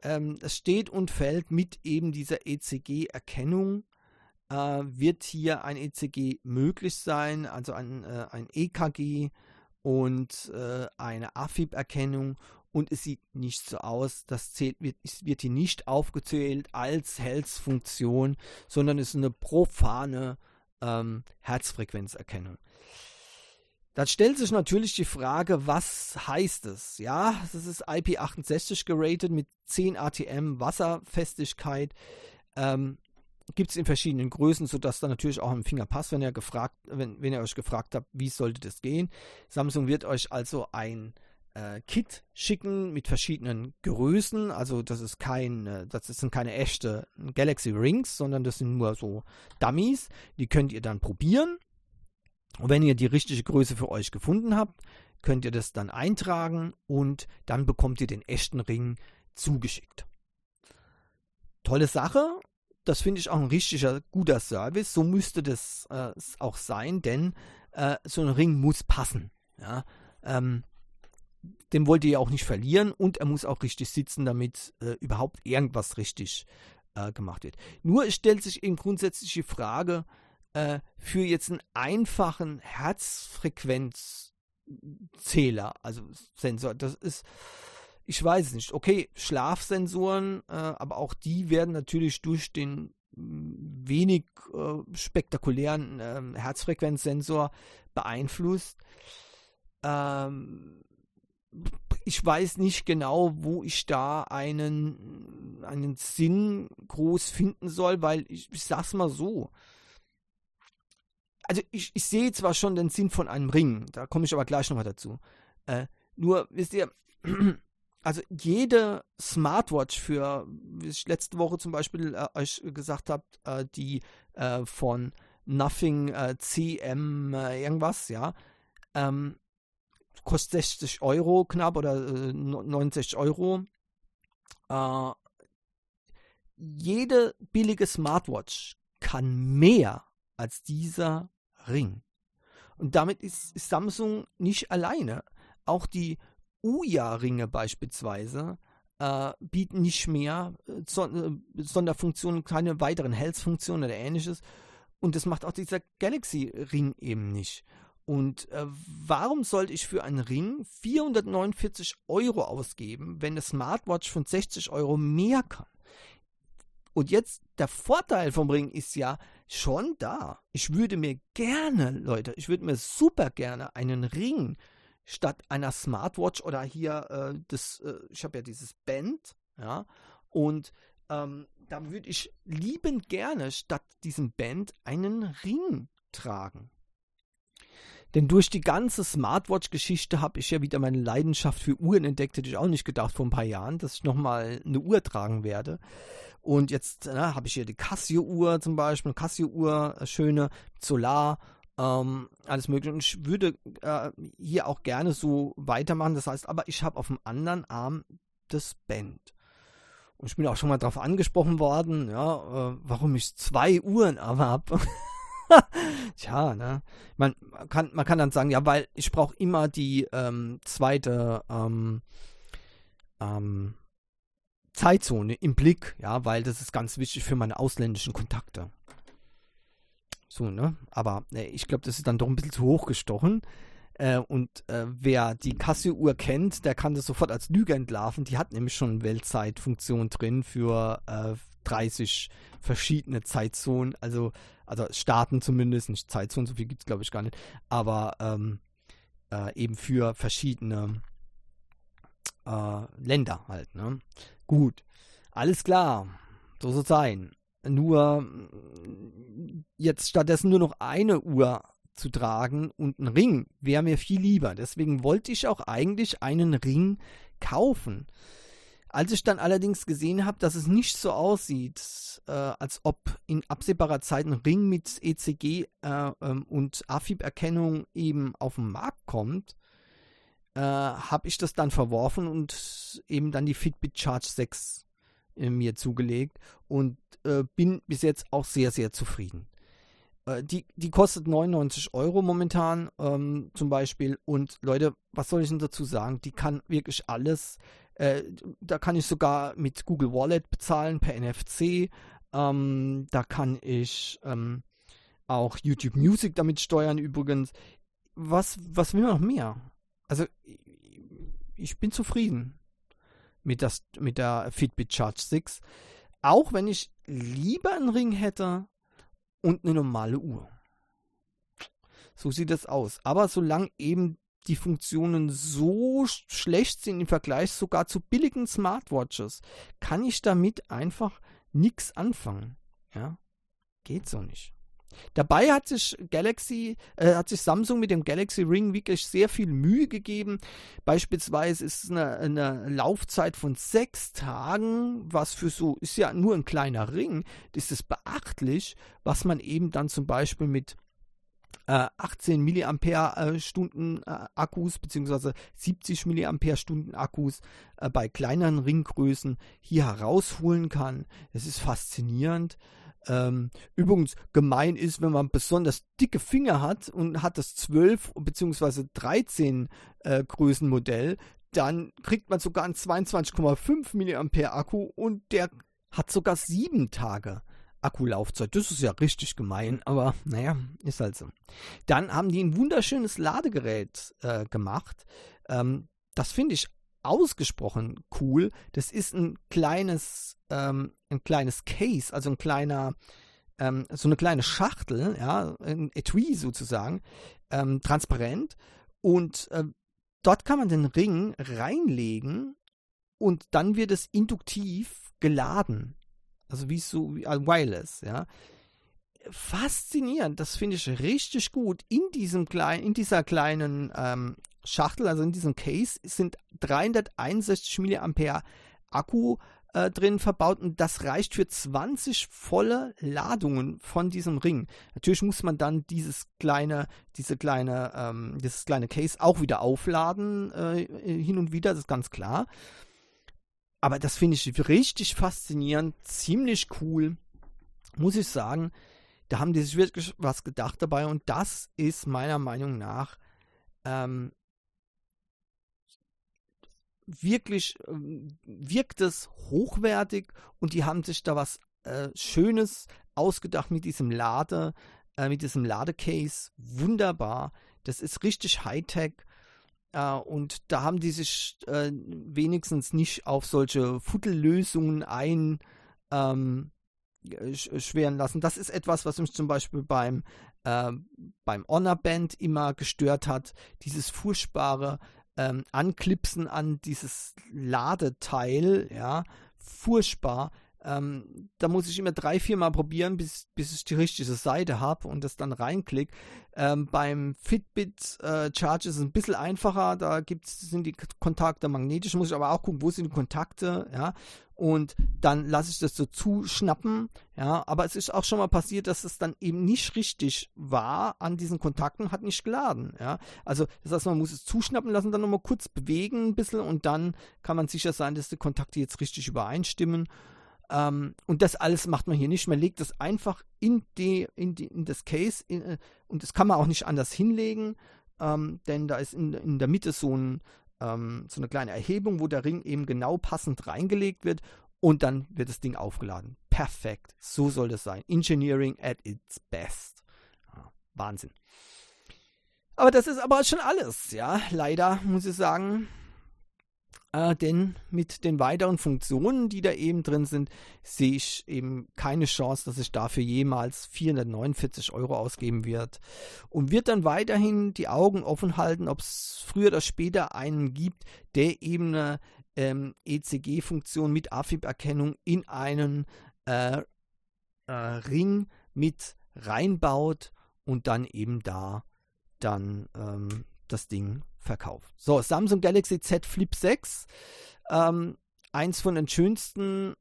es steht und fällt mit eben dieser ECG-Erkennung. Wird hier ein ECG möglich sein, also ein EKG und eine AFib-Erkennung, und es sieht nicht so aus, wird hier nicht aufgezählt als Health-Funktion, sondern es ist eine profane Herzfrequenzerkennung. Dann stellt sich natürlich die Frage, was heißt es? Ja, es ist IP68 geratet mit 10 ATM Wasserfestigkeit. Gibt es in verschiedenen Größen, sodass dann natürlich auch am Finger passt, wenn ihr euch gefragt habt, wie sollte das gehen. Samsung wird euch also ein Kit schicken mit verschiedenen Größen. Also das sind keine echte Galaxy Rings, sondern das sind nur so Dummies. Die könnt ihr dann probieren. Und wenn ihr die richtige Größe für euch gefunden habt, könnt ihr das dann eintragen und dann bekommt ihr den echten Ring zugeschickt. Tolle Sache. Das finde ich auch ein richtiger guter Service. So müsste das auch sein, denn so ein Ring muss passen. Ja? Den wollt ihr ja auch nicht verlieren und er muss auch richtig sitzen, damit überhaupt irgendwas richtig gemacht wird. Nur es stellt sich eben grundsätzlich die Frage, für jetzt einen einfachen Herzfrequenzzähler, also Sensor, das ist, ich weiß es nicht, okay, Schlafsensoren, aber auch die werden natürlich durch den wenig spektakulären Herzfrequenzsensor beeinflusst. Ich weiß nicht genau, wo ich da einen Sinn groß finden soll, weil ich sag's mal so, also ich sehe zwar schon den Sinn von einem Ring, da komme ich aber gleich nochmal dazu. Nur, wisst ihr, also jede Smartwatch wie ich letzte Woche zum Beispiel euch gesagt habe, die von Nothing CM irgendwas, ja, kostet 60 Euro knapp oder 69 Euro. Jede billige Smartwatch kann mehr als dieser Ring. Und damit ist Samsung nicht alleine. Auch die Ouya-Ringe beispielsweise bieten nicht mehr Sonderfunktionen, keine weiteren Health-Funktionen oder ähnliches. Und das macht auch dieser Galaxy-Ring eben nicht. Und warum sollte ich für einen Ring 449 Euro ausgeben, wenn eine Smartwatch von 60 Euro mehr kann? Und jetzt, der Vorteil vom Ring ist ja schon da. Ich würde mir super gerne einen Ring statt einer Smartwatch oder hier ich habe ja dieses Band, ja, und da würde ich liebend gerne statt diesem Band einen Ring tragen. Denn durch die ganze Smartwatch-Geschichte habe ich ja wieder meine Leidenschaft für Uhren entdeckt. Hätte ich auch nicht gedacht vor ein paar Jahren, dass ich nochmal eine Uhr tragen werde. Und jetzt habe ich hier die Casio-Uhr zum Beispiel, eine Casio-Uhr, schöne Solar, alles mögliche. Und ich würde hier auch gerne so weitermachen. Das heißt, aber ich habe auf dem anderen Arm das Band. Und ich bin auch schon mal darauf angesprochen worden, ja, warum ich 2 Uhren habe. Tja, ne? Man kann dann sagen, ja, weil ich brauche immer die zweite Zeitzone im Blick, ja, weil das ist ganz wichtig für meine ausländischen Kontakte. So, ne? Aber ich glaube, das ist dann doch ein bisschen zu hoch gestochen. Wer die Casio-Uhr kennt, der kann das sofort als Lüge entlarven. Die hat nämlich schon Weltzeitfunktion drin für 30 verschiedene Zeitzonen, also Staaten zumindest, nicht Zeitzonen, so viel gibt es glaube ich gar nicht, aber eben für verschiedene Länder halt, ne? Gut, alles klar, so soll es sein. Nur jetzt stattdessen nur noch eine Uhr zu tragen und ein Ring wäre mir viel lieber. Deswegen wollte ich auch eigentlich einen Ring kaufen. Als ich dann allerdings gesehen habe, dass es nicht so aussieht, als ob in absehbarer Zeit ein Ring mit ECG und AFib-Erkennung eben auf den Markt kommt, habe ich das dann verworfen und eben dann die Fitbit Charge 6 mir zugelegt und bin bis jetzt auch sehr, sehr zufrieden. Die kostet 99 Euro momentan zum Beispiel und Leute, was soll ich denn dazu sagen? Die kann wirklich alles. Da kann ich sogar mit Google Wallet bezahlen per NFC. Da kann ich auch YouTube Music damit steuern übrigens. Was will man noch mehr? Also ich bin zufrieden mit der Fitbit Charge 6. Auch wenn ich lieber einen Ring hätte und eine normale Uhr. So sieht das aus. Aber solange eben die Funktionen so schlecht sind im Vergleich sogar zu billigen Smartwatches, kann ich damit einfach nichts anfangen. Ja? Geht so nicht. Dabei hat sich Samsung mit dem Galaxy Ring wirklich sehr viel Mühe gegeben. Beispielsweise ist es eine Laufzeit von 6 Tagen, was für so, ist ja nur ein kleiner Ring, das ist beachtlich, was man eben dann zum Beispiel mit 18 mAh Akkus bzw. 70 mAh Akkus bei kleineren Ringgrößen hier herausholen kann. Das ist faszinierend. Übrigens gemein ist, wenn man besonders dicke Finger hat und hat das 12 bzw. 13 Größenmodell, dann kriegt man sogar einen 22,5 mAh Akku und der hat sogar 7 Tage Akkulaufzeit. Das ist ja richtig gemein, aber naja, ist halt so. Dann haben die ein wunderschönes Ladegerät gemacht. Das finde ich ausgesprochen cool. Das ist ein kleines Case, also so eine kleine Schachtel, ja, ein Etui sozusagen, transparent. Und dort kann man den Ring reinlegen und dann wird es induktiv geladen. Also wie wireless, ja. Faszinierend, das finde ich richtig gut. In dieser kleinen Schachtel, also in diesem Case, sind 361 mAh Akku drin verbaut und das reicht für 20 volle Ladungen von diesem Ring. Natürlich muss man dann dieses kleine Case auch wieder aufladen, hin und wieder, das ist ganz klar. Aber das finde ich richtig faszinierend, ziemlich cool, muss ich sagen. Da haben die sich wirklich was gedacht dabei und das ist meiner Meinung nach wirklich wirkt es hochwertig und die haben sich da was Schönes ausgedacht mit diesem Ladecase. Wunderbar. Das ist richtig Hightech. Und da haben die sich wenigstens nicht auf solche Futtellösungen schweren lassen. Das ist etwas, was mich zum Beispiel beim Honor Band immer gestört hat. Dieses furchtbare Anklipsen an dieses Ladeteil, ja, furchtbar. Da muss ich immer 3-4 Mal probieren, bis ich die richtige Seite habe und das dann reinklick. Beim Fitbit Charge ist es ein bisschen einfacher, da sind die Kontakte magnetisch, muss ich aber auch gucken, wo sind die Kontakte, ja, und dann lasse ich das so zuschnappen, ja, aber es ist auch schon mal passiert, dass es dann eben nicht richtig war an diesen Kontakten, hat nicht geladen, ja, also das heißt, man muss es zuschnappen lassen, dann nochmal kurz bewegen ein bisschen und dann kann man sicher sein, dass die Kontakte jetzt richtig übereinstimmen. Und das alles macht man hier nicht. Man legt das einfach in das Case und das kann man auch nicht anders hinlegen, denn da ist in der Mitte so eine kleine Erhebung, wo der Ring eben genau passend reingelegt wird und dann wird das Ding aufgeladen. Perfekt. So soll das sein. Engineering at its best. Ja, Wahnsinn. Aber das ist aber schon alles, ja. Leider muss ich sagen. Denn mit den weiteren Funktionen, die da eben drin sind, sehe ich eben keine Chance, dass ich dafür jemals 449 € ausgeben wird. Und wird dann weiterhin die Augen offen halten, ob es früher oder später einen gibt, der eben eine ECG-Funktion mit AFib-Erkennung in einen Ring mit reinbaut und dann eben das Ding verkauft. So, Samsung Galaxy Z Flip 6, eins von den schönsten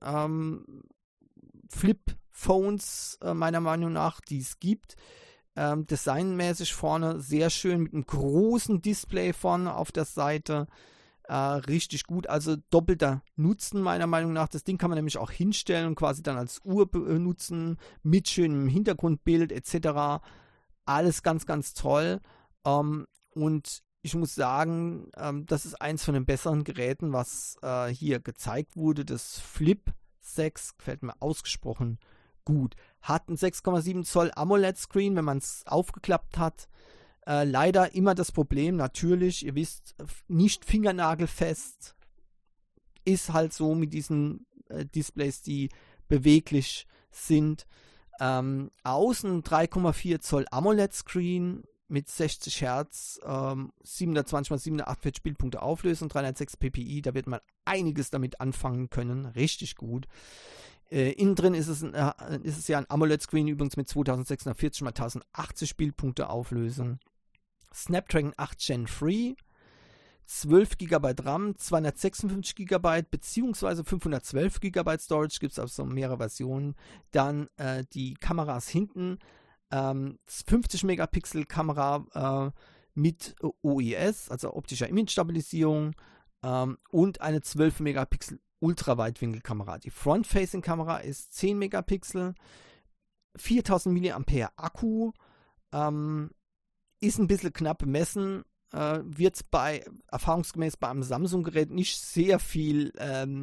Flip-Phones meiner Meinung nach, die es gibt. Designmäßig vorne sehr schön mit einem großen Display vorne auf der Seite. Richtig gut, also doppelter Nutzen meiner Meinung nach. Das Ding kann man nämlich auch hinstellen und quasi dann als Uhr benutzen, mit schönem Hintergrundbild etc. Alles ganz, ganz toll. Und ich muss sagen, das ist eins von den besseren Geräten, was hier gezeigt wurde. Das Flip 6 gefällt mir ausgesprochen gut. Hat ein 6,7 Zoll AMOLED-Screen, wenn man es aufgeklappt hat. Leider immer das Problem, natürlich, ihr wisst, nicht fingernagelfest. Ist halt so mit diesen Displays, die beweglich sind. Außen 3,4 Zoll AMOLED-Screen mit 60 Hertz, 720 x 748 Bildpunkte Auflösung, 306 ppi, da wird man einiges damit anfangen können, richtig gut. Innen drin ist es ja ein AMOLED-Screen, übrigens mit 2640 x 1080 Bildpunkte Auflösung. Snapdragon 8 Gen 3, 12 GB RAM, 256 GB bzw. 512 GB Storage, gibt es also mehrere Versionen. Dann die Kameras hinten, 50 Megapixel Kamera mit OIS, also optischer Image-Stabilisierung, und eine 12 Megapixel Ultraweitwinkelkamera. Die Front-Facing-Kamera ist 10 Megapixel, 4000 mAh Akku, ist ein bisschen knapp bemessen, wird erfahrungsgemäß bei einem Samsung-Gerät nicht sehr viel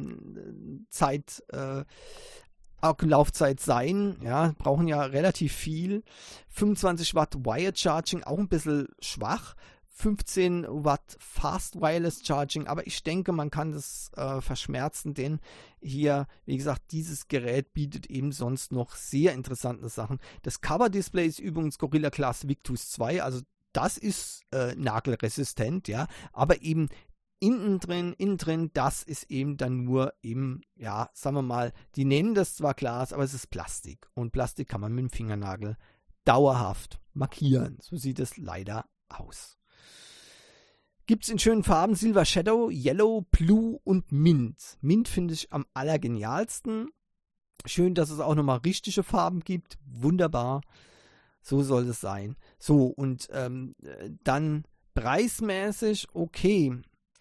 Laufzeit sein, ja, brauchen ja relativ viel. 25 Watt Wired Charging, auch ein bisschen schwach. 15 Watt Fast Wireless Charging, aber ich denke, man kann das verschmerzen, denn hier, wie gesagt, dieses Gerät bietet eben sonst noch sehr interessante Sachen. Das Cover-Display ist übrigens Gorilla Glass Victus 2, also das ist nagelresistent, ja, aber eben innen drin, das ist eben dann nur eben, ja, sagen wir mal, die nennen das zwar Glas, aber es ist Plastik. Und Plastik kann man mit dem Fingernagel dauerhaft markieren. So sieht es leider aus. Gibt es in schönen Farben Silver Shadow, Yellow, Blue und Mint. Mint finde ich am allergenialsten. Schön, dass es auch nochmal richtige Farben gibt. Wunderbar. So soll es sein. So, und dann preismäßig, okay.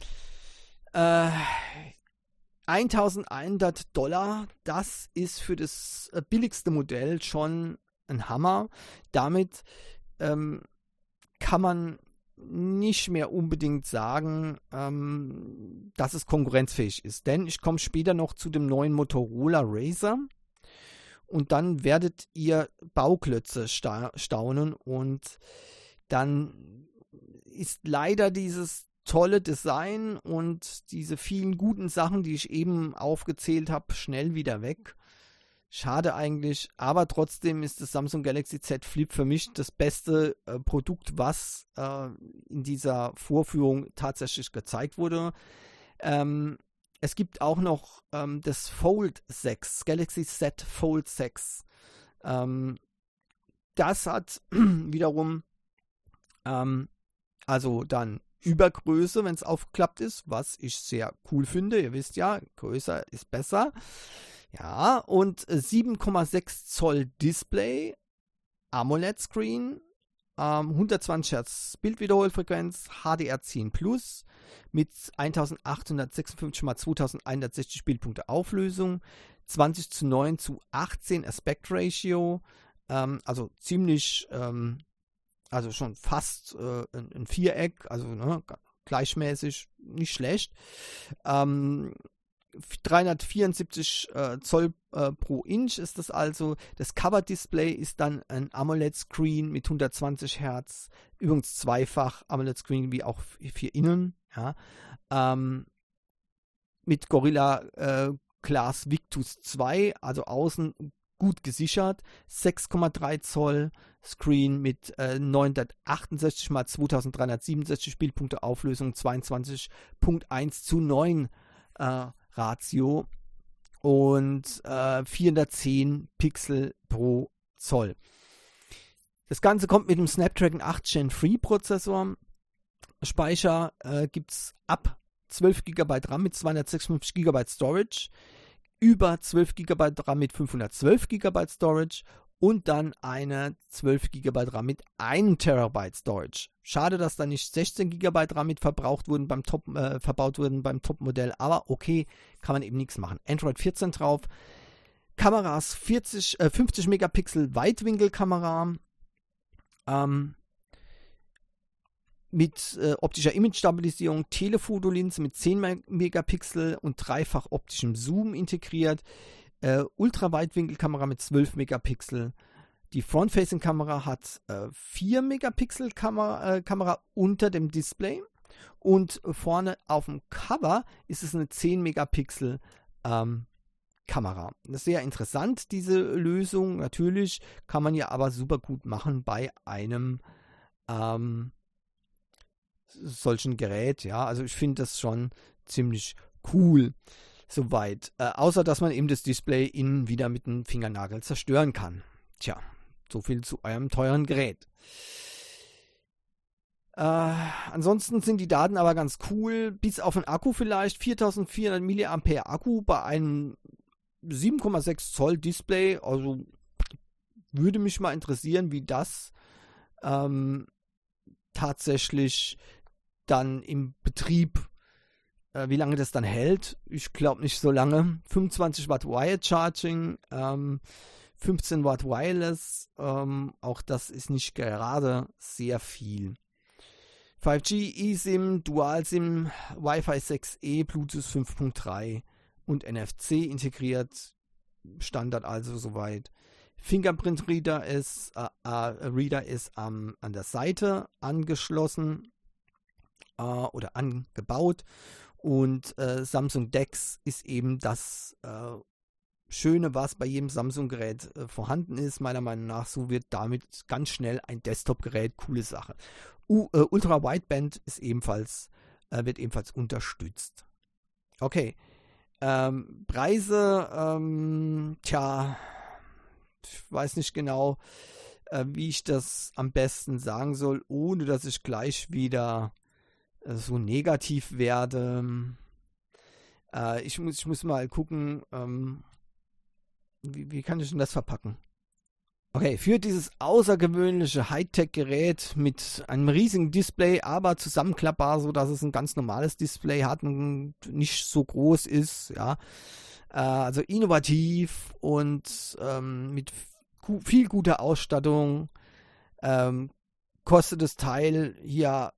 $1.100, das ist für das billigste Modell schon ein Hammer. Damit kann man nicht mehr unbedingt sagen, dass es konkurrenzfähig ist. Denn ich komme später noch zu dem neuen Motorola Razr und dann werdet ihr Bauklötze staunen und dann ist leider dieses tolle Design und diese vielen guten Sachen, die ich eben aufgezählt habe, schnell wieder weg. Schade eigentlich, aber trotzdem ist das Samsung Galaxy Z Flip für mich das beste Produkt, was in dieser Vorführung tatsächlich gezeigt wurde. Es gibt auch noch das Fold 6, Galaxy Z Fold 6. Das hat wiederum also dann Übergröße, wenn es aufgeklappt ist, was ich sehr cool finde. Ihr wisst ja, größer ist besser. Ja, und 7,6 Zoll Display, AMOLED-Screen, 120 Hertz Bildwiederholfrequenz, HDR10 Plus mit 1856 x 2160 Bildpunkte Auflösung, 20:9:18 Aspect Ratio, also ziemlich, also schon fast ein Viereck, also ne, gleichmäßig, nicht schlecht. 374 Zoll pro Inch ist das also. Das Cover-Display ist dann ein AMOLED-Screen mit 120 Hertz. Übrigens zweifach AMOLED-Screen wie auch für innen. Ja. Mit Gorilla Glass Victus 2, also außen gut gesichert. 6,3 Zoll Screen mit 968 x 2367 Bildpunkte Auflösung, 22:1:9 Ratio und 410 Pixel pro Zoll. Das Ganze kommt mit dem Snapdragon 8 Gen 3 Prozessor. Speicher gibt es ab 12 GB RAM mit 256 GB Storage, über 12 GB RAM mit 512 GB Storage und dann eine 12 GB RAM mit 1 TB Storage. Schade, dass da nicht 16 GB RAM mit verbaut wurden beim Top-Modell, aber okay, kann man eben nichts machen. Android 14 drauf. Kameras 50 Megapixel Weitwinkelkamera. mit optischer Image-Stabilisierung, Telephotolinse mit 10 Megapixel und dreifach optischem Zoom integriert, Ultraweitwinkelkamera mit 12 Megapixel. Die Front-Facing-Kamera hat 4 Megapixel Kamera unter dem Display und vorne auf dem Cover ist es eine 10 Megapixel Kamera. Das ist sehr interessant, diese Lösung. Natürlich kann man ja aber super gut machen bei einem solchen Gerät. Ja, also ich finde das schon ziemlich cool. Soweit. Außer, dass man eben das Display innen wieder mit einem Fingernagel zerstören kann. Tja, so viel zu eurem teuren Gerät. Ansonsten sind die Daten aber ganz cool. Bis auf den Akku vielleicht. 4400 mAh Akku bei einem 7,6 Zoll Display. Also würde mich mal interessieren, wie das tatsächlich dann im Betrieb, wie lange das dann hält. Ich glaube nicht so lange. 25 Watt Wired Charging, 15 Watt Wireless. Auch das ist nicht gerade sehr viel. 5G, eSIM, Dual-SIM, Wi-Fi 6E, Bluetooth 5.3 und NFC integriert. Standard also soweit. Fingerprint Reader ist an der Seite angeschlossen oder angebaut. Und Samsung DeX ist eben das Schöne, was bei jedem Samsung-Gerät vorhanden ist. Meiner Meinung nach, so wird damit ganz schnell ein Desktop-Gerät. Coole Sache. Ultra-Wideband ist wird ebenfalls unterstützt. Okay. Preise, ich weiß nicht genau, wie ich das am besten sagen soll, ohne dass ich gleich wieder so negativ werde. Ich muss mal gucken, wie kann ich denn das verpacken? Okay, für dieses außergewöhnliche Hightech-Gerät mit einem riesigen Display, aber zusammenklappbar, so dass es ein ganz normales Display hat und nicht so groß ist, ja. Also innovativ und mit viel guter Ausstattung kostet das Teil hier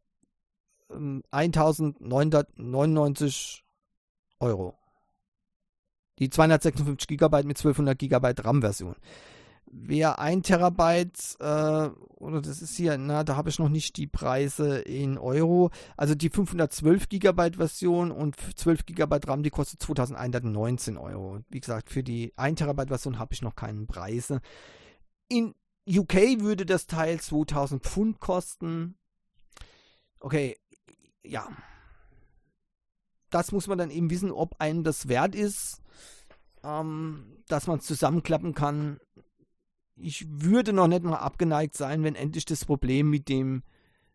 1.999 €. Die 256 GB mit 1200 GB RAM-Version. Wer 1 Terabyte, oder das ist hier, da habe ich noch nicht die Preise in Euro. Also die 512 GB Version und 12 GB RAM, die kostet 2.119 €. Wie gesagt, für die 1 Terabyte Version habe ich noch keine Preise. In UK würde das Teil 2000 Pfund kosten. Okay, ja. Das muss man dann eben wissen, ob einem das wert ist, dass man es zusammenklappen kann. Ich würde noch nicht mal abgeneigt sein, wenn endlich das Problem mit dem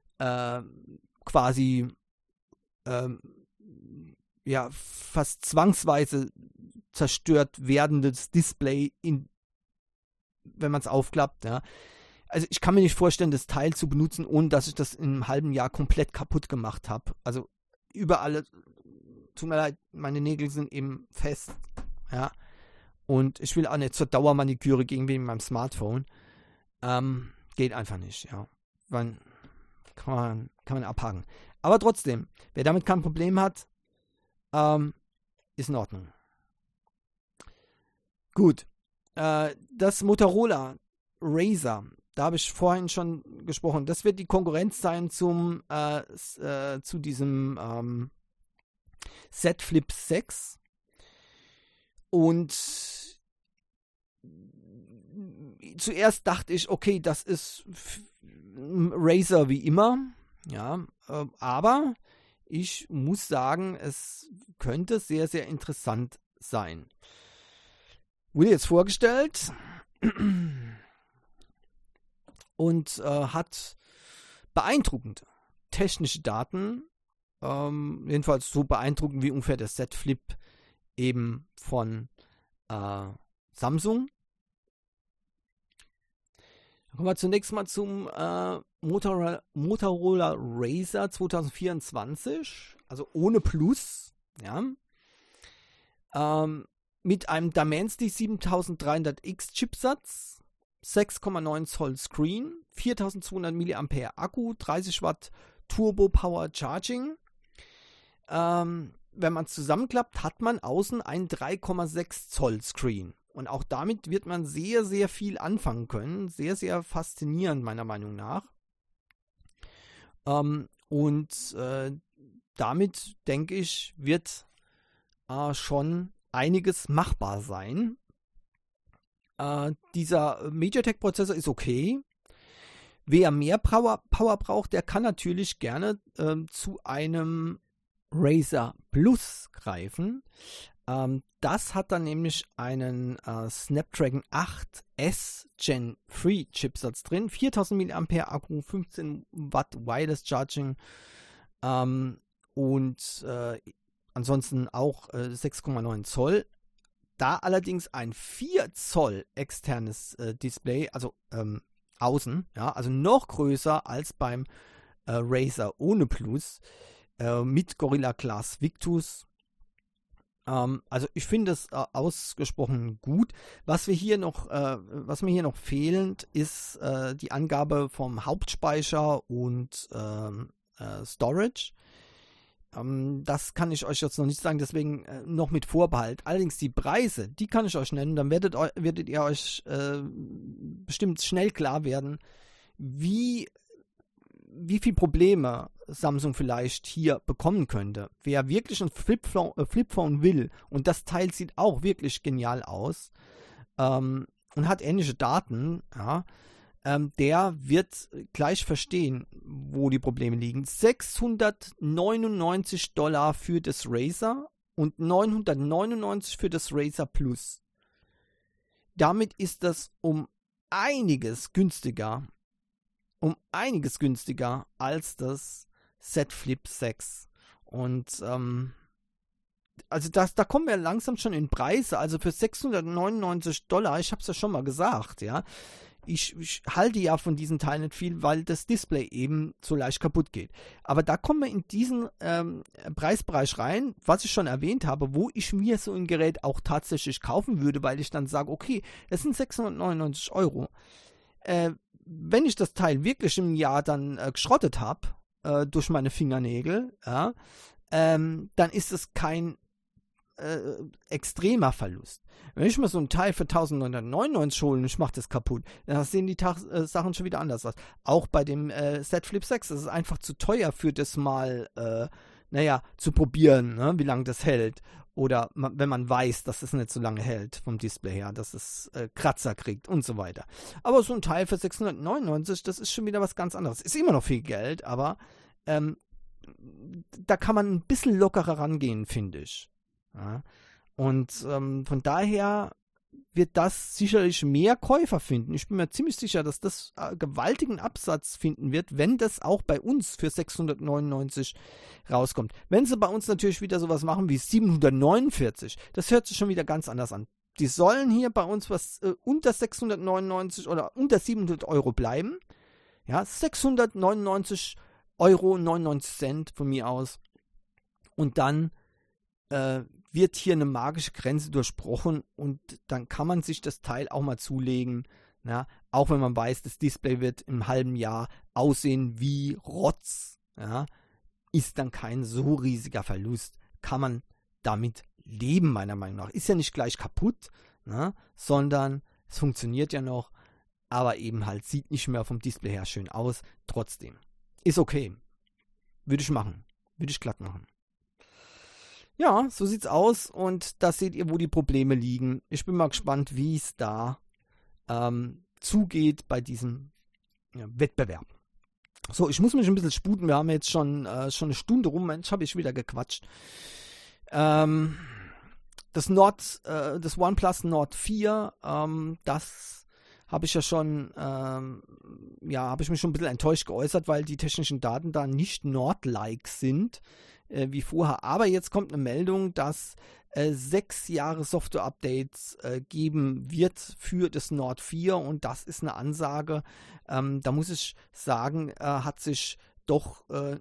quasi fast zwangsweise zerstört werdendes Display, wenn man es aufklappt. Ja. Also ich kann mir nicht vorstellen, das Teil zu benutzen, ohne dass ich das in einem halben Jahr komplett kaputt gemacht habe. Also überall, tut mir leid, meine Nägel sind eben fest. Ja. Und ich will auch nicht zur Dauermaniküre gehen wie mit meinem Smartphone. Geht einfach nicht, ja. Kann man abhaken. Aber trotzdem, wer damit kein Problem hat, ist in Ordnung. Gut. Das Motorola Razr, da habe ich vorhin schon gesprochen, das wird die Konkurrenz sein zu diesem Z Flip 6. Und zuerst dachte ich, okay, das ist Razr wie immer, ja, aber ich muss sagen, es könnte sehr, sehr interessant sein. Wurde jetzt vorgestellt und hat beeindruckende technische Daten, jedenfalls so beeindruckend wie ungefähr der Z Flip eben von Samsung. Dann kommen wir zunächst mal zum Motorola Razr 2024, also ohne Plus, ja. Mit einem Dimensity 7300X Chipsatz, 6,9 Zoll Screen, 4200 mAh Akku, 30 Watt Turbo Power Charging. Wenn man es zusammenklappt, hat man außen ein 3,6 Zoll Screen. Und auch damit wird man sehr, sehr viel anfangen können. Sehr, sehr faszinierend, meiner Meinung nach. Damit, denke ich, wird schon einiges machbar sein. Dieser MediaTek-Prozessor ist okay. Wer mehr Power braucht, der kann natürlich gerne zu einem Razer Plus greifen. Das hat dann nämlich einen Snapdragon 8S Gen 3 Chipsatz drin, 4000 mAh Akku, 15 Watt Wireless Charging und ansonsten auch 6,9 Zoll. Da allerdings ein 4 Zoll externes Display, also außen, ja, also noch größer als beim Razer ohne Plus, mit Gorilla Glass Victus. Also ich finde es ausgesprochen gut. Was mir hier noch fehlend ist die Angabe vom Hauptspeicher und Storage. Das kann ich euch jetzt noch nicht sagen, deswegen noch mit Vorbehalt. Allerdings die Preise, die kann ich euch nennen, dann werdet ihr euch bestimmt schnell klar werden, wie viele Probleme Samsung vielleicht hier bekommen könnte. Wer wirklich ein Flipphone will, und das Teil sieht auch wirklich genial aus und hat ähnliche Daten, ja, der wird gleich verstehen, wo die Probleme liegen. $699 für das Razer und $999 für das Razer Plus. Damit ist das um einiges günstiger als das Z Flip 6. Und also da kommen wir langsam schon in Preise. Also für $699, ich habe es ja schon mal gesagt, ja. Ich halte ja von diesen Teilen nicht viel, weil das Display eben so leicht kaputt geht. Aber da kommen wir in diesen Preisbereich rein, was ich schon erwähnt habe, wo ich mir so ein Gerät auch tatsächlich kaufen würde, weil ich dann sage, okay, das sind 699 Euro. Wenn ich das Teil wirklich im Jahr dann geschrottet habe, durch meine Fingernägel, ja, dann ist es kein extremer Verlust. Wenn ich mir so ein Teil für 1999 hole und ich mache das kaputt, dann sehen die Sachen schon wieder anders aus. Auch bei dem Z Flip 6, das ist einfach zu teuer für das mal, zu probieren, ne, wie lange das hält. Oder wenn man weiß, dass es nicht so lange hält vom Display her, dass es Kratzer kriegt und so weiter. Aber so ein Teil für 699, das ist schon wieder was ganz anderes. Ist immer noch viel Geld, aber da kann man ein bisschen lockerer rangehen, finde ich. Ja. Und von daher wird das sicherlich mehr Käufer finden. Ich bin mir ziemlich sicher, dass das gewaltigen Absatz finden wird, wenn das auch bei uns für 699 rauskommt. Wenn sie bei uns natürlich wieder sowas machen wie 749, das hört sich schon wieder ganz anders an. Die sollen hier bei uns was unter 699 oder unter 700 Euro bleiben. Ja, 699 Euro 99 Cent von mir aus. Und dann wird hier eine magische Grenze durchbrochen und dann kann man sich das Teil auch mal zulegen, ja, auch wenn man weiß, das Display wird im halben Jahr aussehen wie Rotz, ja, ist dann kein so riesiger Verlust, kann man damit leben, meiner Meinung nach. Ist ja nicht gleich kaputt, ne, sondern es funktioniert ja noch, aber eben halt sieht nicht mehr vom Display her schön aus, trotzdem. Ist okay. Würde ich machen. Würde ich glatt machen. Ja, so sieht's aus und da seht ihr, wo die Probleme liegen. Ich bin mal gespannt, wie es da zugeht bei diesem Wettbewerb. So, ich muss mich ein bisschen sputen. Wir haben jetzt schon eine Stunde rum. Mensch, habe ich wieder gequatscht. Das OnePlus Nord 4, das habe ich ja schon, habe ich mich schon ein bisschen enttäuscht geäußert, weil die technischen Daten da nicht Nord-like sind wie vorher. Aber jetzt kommt eine Meldung, dass 6 Jahre Software-Updates geben wird für das Nord 4 und das ist eine Ansage. Da muss ich sagen, hat sich doch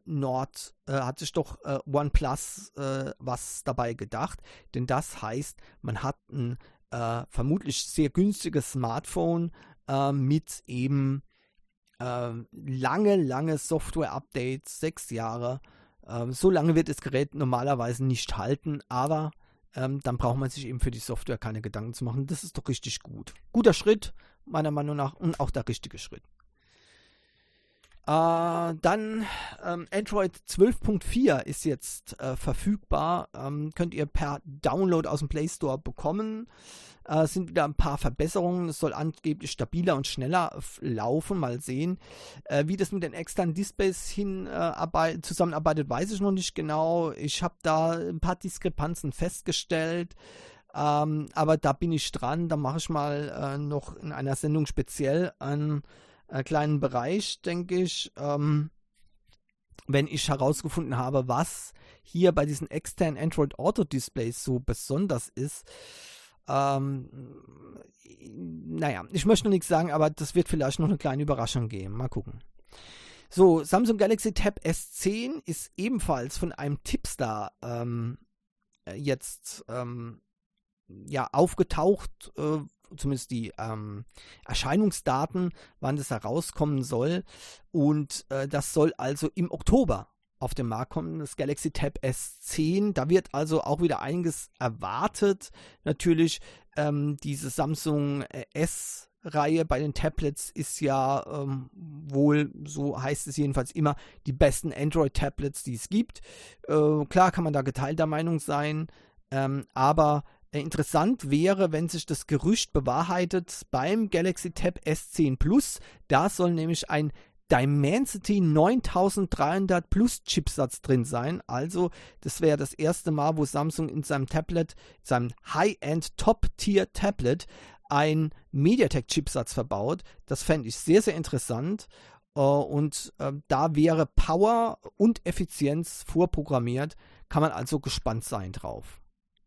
OnePlus was dabei gedacht, denn das heißt, man hat ein vermutlich sehr günstiges Smartphone mit eben lange Software-Updates, 6 Jahre. So lange wird das Gerät normalerweise nicht halten, aber dann braucht man sich eben für die Software keine Gedanken zu machen. Das ist doch richtig gut. Guter Schritt, meiner Meinung nach, und auch der richtige Schritt. Dann Android 12.4 ist jetzt verfügbar. Könnt ihr per Download aus dem Play Store bekommen. Es sind wieder ein paar Verbesserungen. Es soll angeblich stabiler und schneller laufen. Mal sehen. Wie das mit den externen Displays zusammenarbeitet, weiß ich noch nicht genau. Ich habe da ein paar Diskrepanzen festgestellt. Aber da bin ich dran. Da mache ich mal noch in einer Sendung speziell einen kleinen Bereich, denke ich, wenn ich herausgefunden habe, was hier bei diesen externen Android Auto Displays so besonders ist. Naja, ich möchte noch nichts sagen, aber das wird vielleicht noch eine kleine Überraschung geben. Mal gucken. So, Samsung Galaxy Tab S10 ist ebenfalls von einem Tipster jetzt aufgetaucht, zumindest die Erscheinungsdaten, wann das herauskommen soll. Und das soll also im Oktober auf den Markt kommen, das Galaxy Tab S10. Da wird also auch wieder einiges erwartet. Natürlich diese Samsung S-Reihe bei den Tablets ist ja wohl, so heißt es jedenfalls immer, die besten Android-Tablets, die es gibt. Klar kann man da geteilter Meinung sein, aber interessant wäre, wenn sich das Gerücht bewahrheitet beim Galaxy Tab S10 Plus. Da soll nämlich ein Dimensity 9300 Plus Chipsatz drin sein. Also das wäre das erste Mal, wo Samsung in seinem Tablet, seinem High-End Top-Tier Tablet, ein MediaTek Chipsatz verbaut. Das fände ich sehr, sehr interessant. Und da wäre Power und Effizienz vorprogrammiert. Kann man also gespannt sein drauf.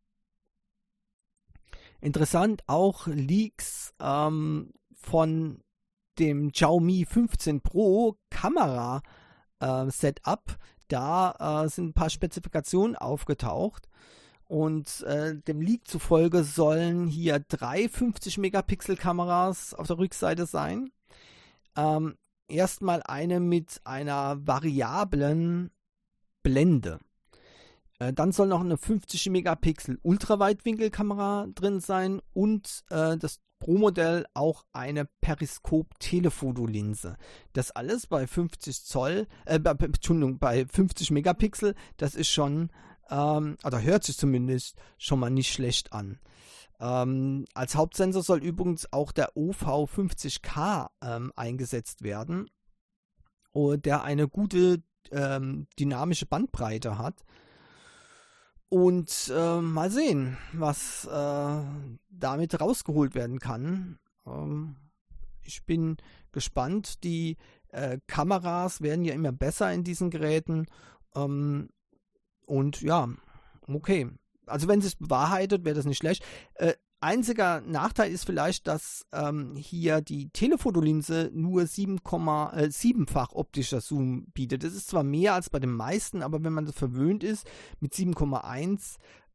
Interessant auch Leaks von dem Xiaomi 15 Pro Kamera Setup. Da sind ein paar Spezifikationen aufgetaucht und dem Leak zufolge sollen hier 3 50-Megapixel Kameras auf der Rückseite sein. Erstmal eine mit einer variablen Blende. Dann soll noch eine 50-Megapixel Ultraweitwinkelkamera drin sein und das Pro-Modell auch eine Periskop-Telefotolinse. Das alles bei 50 Zoll, bei 50 Megapixel, das ist schon, oder hört sich zumindest schon mal nicht schlecht an. Als Hauptsensor soll übrigens auch der OV50K eingesetzt werden, der eine gute dynamische Bandbreite hat. Und mal sehen, was damit rausgeholt werden kann. Ich bin gespannt. Die Kameras werden ja immer besser in diesen Geräten. Und ja, okay. Also wenn es sich bewahrheitet, wäre das nicht schlecht. Einziger Nachteil ist vielleicht, dass hier die Telefotolinse nur 7,7-fach optischer Zoom bietet. Das ist zwar mehr als bei den meisten, aber wenn man das verwöhnt ist mit 7,1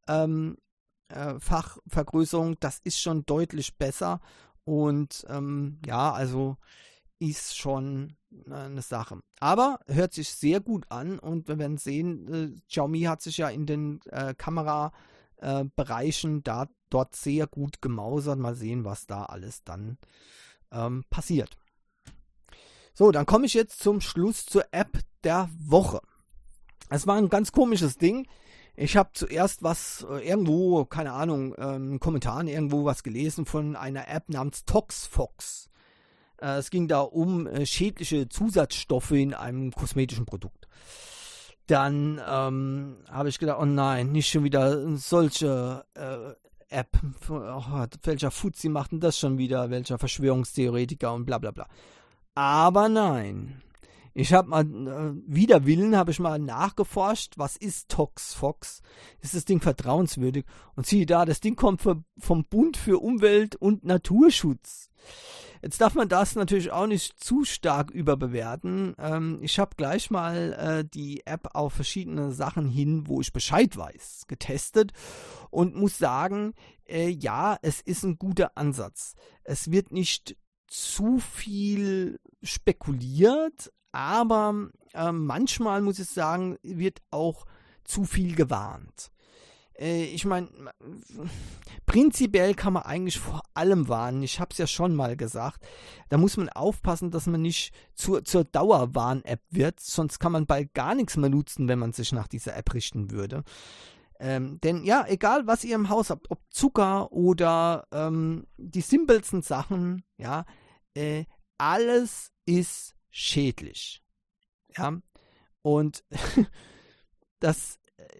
fach Vergrößerung, das ist schon deutlich besser. Und ja, also ist schon eine Sache. Aber hört sich sehr gut an und wir werden sehen, Xiaomi hat sich ja in den Kamerabereichen dort sehr gut gemausert. Mal sehen, was da alles dann passiert. So, dann komme ich jetzt zum Schluss zur App der Woche. Es war ein ganz komisches Ding. Ich habe zuerst was irgendwo, keine Ahnung, in Kommentaren irgendwo was gelesen von einer App namens ToxFox. Es ging da um schädliche Zusatzstoffe in einem kosmetischen Produkt. Dann habe ich gedacht, oh nein, nicht schon wieder solche App. Oh, welcher Fuzzi macht denn das schon wieder? Welcher Verschwörungstheoretiker und bla bla bla. Aber nein. Ich habe mal, wider Willen, habe ich mal nachgeforscht, was ist ToxFox? Ist das Ding vertrauenswürdig? Und siehe da, das Ding kommt vom Bund für Umwelt und Naturschutz. Jetzt darf man das natürlich auch nicht zu stark überbewerten. Ich habe gleich mal die App auf verschiedene Sachen hin, wo ich Bescheid weiß, getestet und muss sagen, ja, es ist ein guter Ansatz. Es wird nicht zu viel spekuliert, aber manchmal, muss ich sagen, wird auch zu viel gewarnt. Ich meine, prinzipiell kann man eigentlich vor allem warnen. Ich habe es ja schon mal gesagt. Da muss man aufpassen, dass man nicht zur Dauerwarn-App wird. Sonst kann man bald gar nichts mehr nutzen, wenn man sich nach dieser App richten würde. Denn ja, egal was ihr im Haus habt, ob Zucker oder die simpelsten Sachen, ja, alles ist schädlich. Ja, und das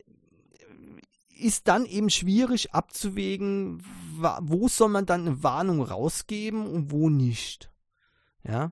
ist dann eben schwierig abzuwägen, wo soll man dann eine Warnung rausgeben und wo nicht. Ja,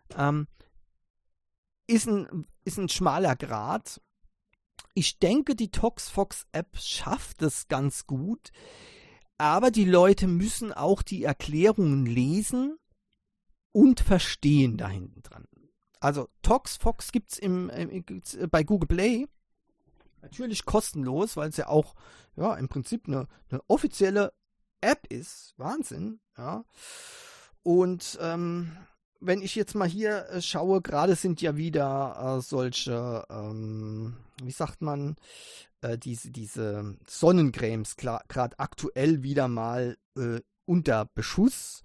ist ein schmaler Grat. Ich denke, die ToxFox-App schafft es ganz gut, aber die Leute müssen auch die Erklärungen lesen und verstehen da hinten dran. Also ToxFox gibt es bei Google Play. Natürlich kostenlos, weil es ja auch im Prinzip eine offizielle App ist. Wahnsinn. Ja. Und wenn ich jetzt mal hier schaue, gerade sind ja wieder solche, wie sagt man, diese Sonnencremes gerade aktuell wieder mal unter Beschuss.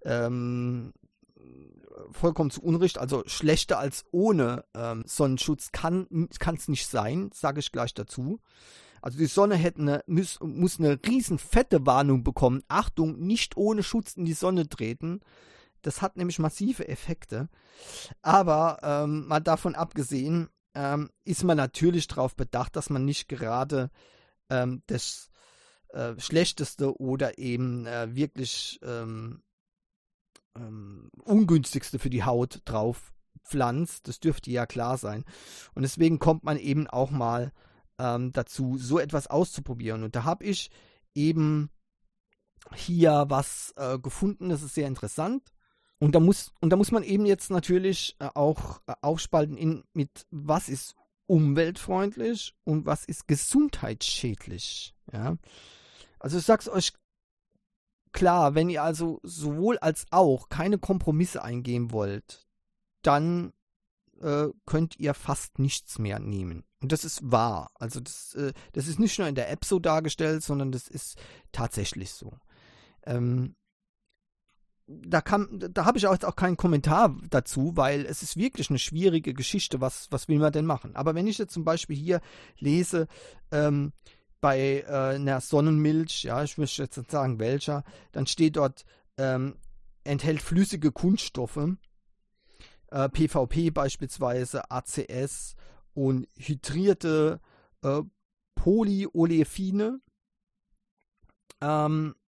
Vollkommen zu Unrecht, also schlechter als ohne Sonnenschutz kann es nicht sein, sage ich gleich dazu. Also die Sonne muss eine riesen fette Warnung bekommen. Achtung, nicht ohne Schutz in die Sonne treten. Das hat nämlich massive Effekte. Aber mal davon abgesehen, ist man natürlich darauf bedacht, dass man nicht gerade das Schlechteste oder eben wirklich ungünstigste für die Haut drauf pflanzt. Das dürfte ja klar sein. Und deswegen kommt man eben auch mal dazu, so etwas auszuprobieren. Und da habe ich eben hier was gefunden, das ist sehr interessant. Und da muss man eben jetzt natürlich auch aufspalten mit was ist umweltfreundlich und was ist gesundheitsschädlich. Ja? Also ich sag's euch klar, wenn ihr also sowohl als auch keine Kompromisse eingehen wollt, dann könnt ihr fast nichts mehr nehmen. Und das ist wahr. Also das ist nicht nur in der App so dargestellt, sondern das ist tatsächlich so. Da habe ich auch jetzt auch keinen Kommentar dazu, weil es ist wirklich eine schwierige Geschichte, was will man denn machen. Aber wenn ich jetzt zum Beispiel hier lese, bei einer Sonnenmilch, ja, ich möchte jetzt nicht sagen welcher, dann steht dort, enthält flüssige Kunststoffe, PVP beispielsweise, ACS und hydrierte Polyolefine, dann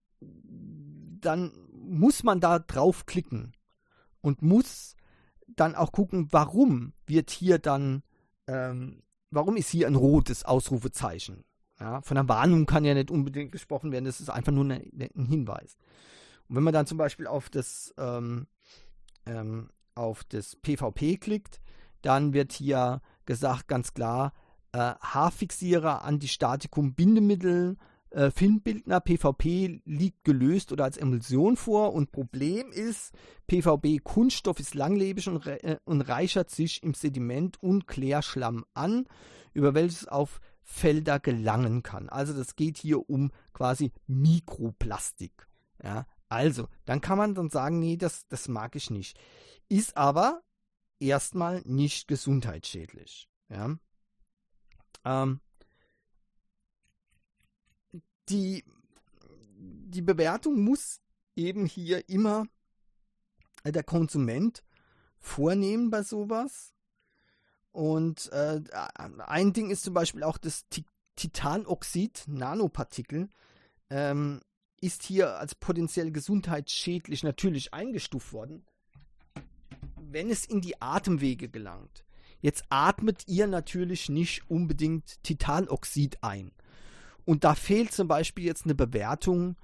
muss man da draufklicken und muss dann auch gucken, warum ist hier ein rotes Ausrufezeichen. Ja, von einer Warnung kann ja nicht unbedingt gesprochen werden, das ist einfach nur ein Hinweis. Und wenn man dann zum Beispiel auf das PVP klickt, dann wird hier gesagt ganz klar, Haarfixierer, Antistatikum, Bindemittel, Filmbildner, PVP liegt gelöst oder als Emulsion vor und Problem ist, PVB-Kunststoff ist langlebig und reichert sich im Sediment und Klärschlamm an, über welches auf Felder gelangen kann. Also das geht hier um quasi Mikroplastik. Ja, also, dann kann man dann sagen, nee, das mag ich nicht. Ist aber erstmal nicht gesundheitsschädlich. Ja. Die Bewertung muss eben hier immer der Konsument vornehmen bei sowas. Und ein Ding ist zum Beispiel auch das Titanoxid-Nanopartikel ist hier als potenziell gesundheitsschädlich natürlich eingestuft worden, wenn es in die Atemwege gelangt. Jetzt atmet ihr natürlich nicht unbedingt Titanoxid ein. Und da fehlt zum Beispiel jetzt eine Bewertung,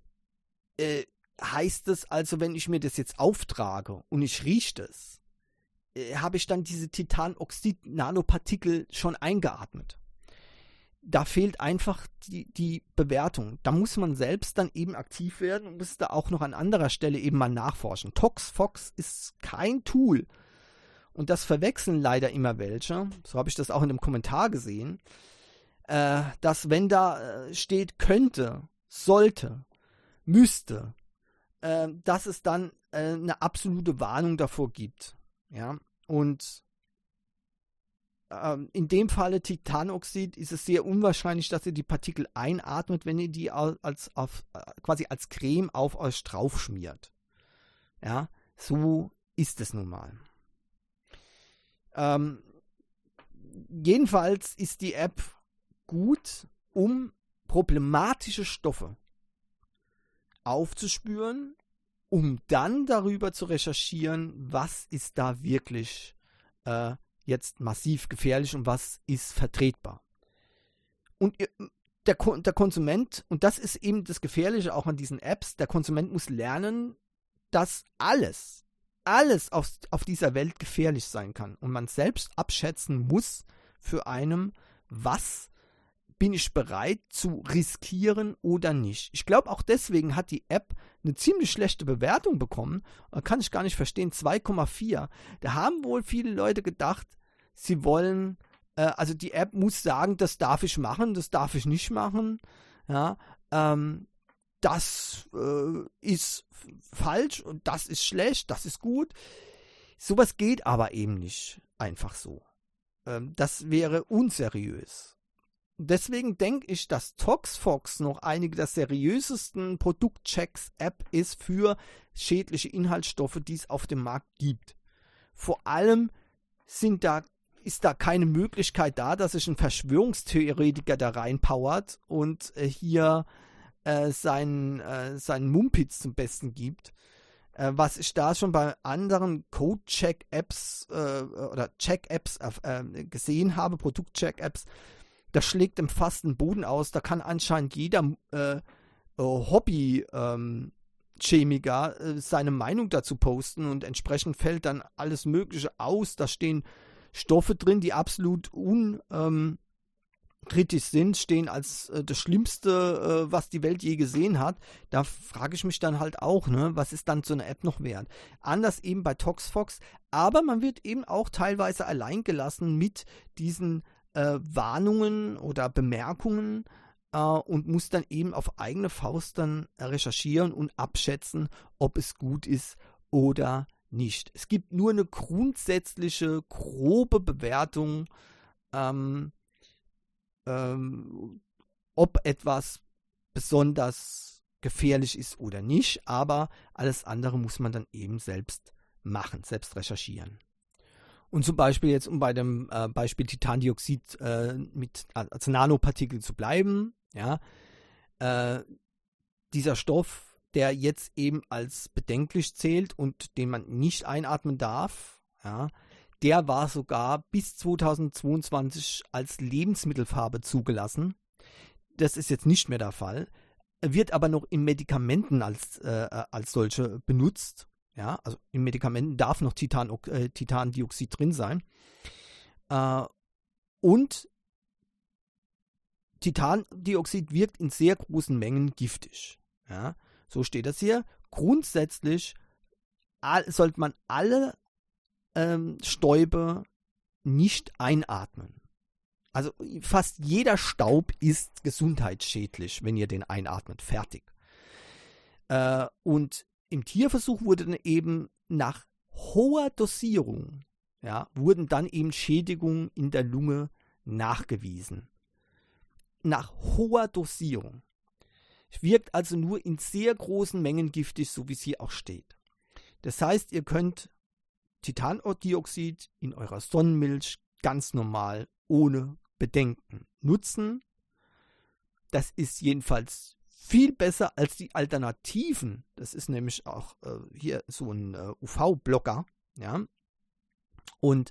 heißt es also, wenn ich mir das jetzt auftrage und ich rieche das, habe ich dann diese Titanoxid-Nanopartikel schon eingeatmet. da fehlt einfach die Bewertung. Da muss man selbst dann eben aktiv werden und muss da auch noch an anderer Stelle eben mal nachforschen. ToxFox ist kein Tool. Und das verwechseln leider immer welche. So habe ich das auch in einem Kommentar gesehen. Dass wenn da steht könnte, sollte, müsste, dass es dann eine absolute Warnung davor gibt. Ja, und in dem Falle Titanoxid ist es sehr unwahrscheinlich, dass ihr die Partikel einatmet, wenn ihr die quasi als Creme auf euch drauf schmiert. Ja, so ist es nun mal. Jedenfalls ist die App gut, um problematische Stoffe aufzuspüren, um dann darüber zu recherchieren, was ist da wirklich jetzt massiv gefährlich und was ist vertretbar. Und der Konsument, und das ist eben das Gefährliche auch an diesen Apps, der Konsument muss lernen, dass alles auf dieser Welt gefährlich sein kann. Und man selbst abschätzen muss für einen, was bin ich bereit zu riskieren oder nicht. Ich glaube, auch deswegen hat die App eine ziemlich schlechte Bewertung bekommen. Kann ich gar nicht verstehen. 2,4. Da haben wohl viele Leute gedacht, sie wollen, also die App muss sagen, das darf ich machen, das darf ich nicht machen. Ja, das ist falsch und das ist schlecht, das ist gut. Sowas geht aber eben nicht einfach so. Das wäre unseriös. Deswegen denke ich, dass ToxFox noch einige der seriösesten Produktchecks-App ist für schädliche Inhaltsstoffe, die es auf dem Markt gibt. Vor allem ist da keine Möglichkeit da, dass sich ein Verschwörungstheoretiker da reinpowert und hier seinen Mumpitz zum Besten gibt. Was ich da schon bei anderen Code-Check-Apps oder Check-Apps gesehen habe, Produkt-Check-Apps, das schlägt im fast den Boden aus. Da kann anscheinend jeder Hobby-Chemiker seine Meinung dazu posten und entsprechend fällt dann alles Mögliche aus. Da stehen Stoffe drin, die absolut unkritisch sind, stehen als das Schlimmste, was die Welt je gesehen hat. Da frage ich mich dann halt auch, ne, was ist dann so eine App noch wert? Anders eben bei ToxFox, aber man wird eben auch teilweise allein gelassen mit diesen Warnungen oder Bemerkungen und muss dann eben auf eigene Faust dann recherchieren und abschätzen, ob es gut ist oder nicht. Es gibt nur eine grundsätzliche, grobe Bewertung, ob etwas besonders gefährlich ist oder nicht, aber alles andere muss man dann eben selbst machen, selbst recherchieren. Und zum Beispiel jetzt, um bei dem Beispiel Titandioxid als Nanopartikel zu bleiben, ja, dieser Stoff, der jetzt eben als bedenklich zählt und den man nicht einatmen darf, ja, der war sogar bis 2022 als Lebensmittelfarbe zugelassen. Das ist jetzt nicht mehr der Fall, wird aber noch in Medikamenten als solche benutzt. Ja, also in Medikamenten darf noch Titandioxid drin sein. Und Titandioxid wirkt in sehr großen Mengen giftig. Ja, so steht das hier. Grundsätzlich sollte man alle Stäube nicht einatmen. Also fast jeder Staub ist gesundheitsschädlich, wenn ihr den einatmet. Fertig. Und im Tierversuch wurde dann eben nach hoher Dosierung, ja, wurden dann eben Schädigungen in der Lunge nachgewiesen. Nach hoher Dosierung. Wirkt also nur in sehr großen Mengen giftig, so wie es hier auch steht. Das heißt, ihr könnt Titandioxid in eurer Sonnenmilch ganz normal ohne Bedenken nutzen. Das ist jedenfalls viel besser als die Alternativen. Das ist nämlich auch hier so ein UV-Blocker. Ja? Und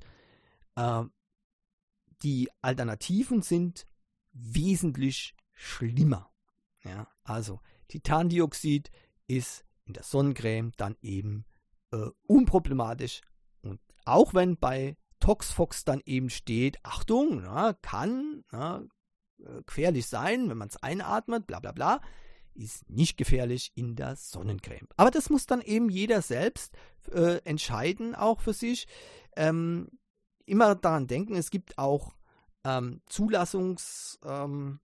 die Alternativen sind wesentlich schlimmer. Ja? Also Titandioxid ist in der Sonnencreme dann eben unproblematisch. Und auch wenn bei ToxFox dann eben steht, Achtung, kann gefährlich sein, wenn man es einatmet, bla bla bla. Ist nicht gefährlich in der Sonnencreme. Aber das muss dann eben jeder selbst entscheiden, auch für sich. Immer daran denken, es gibt auch Zulassungsabläufe,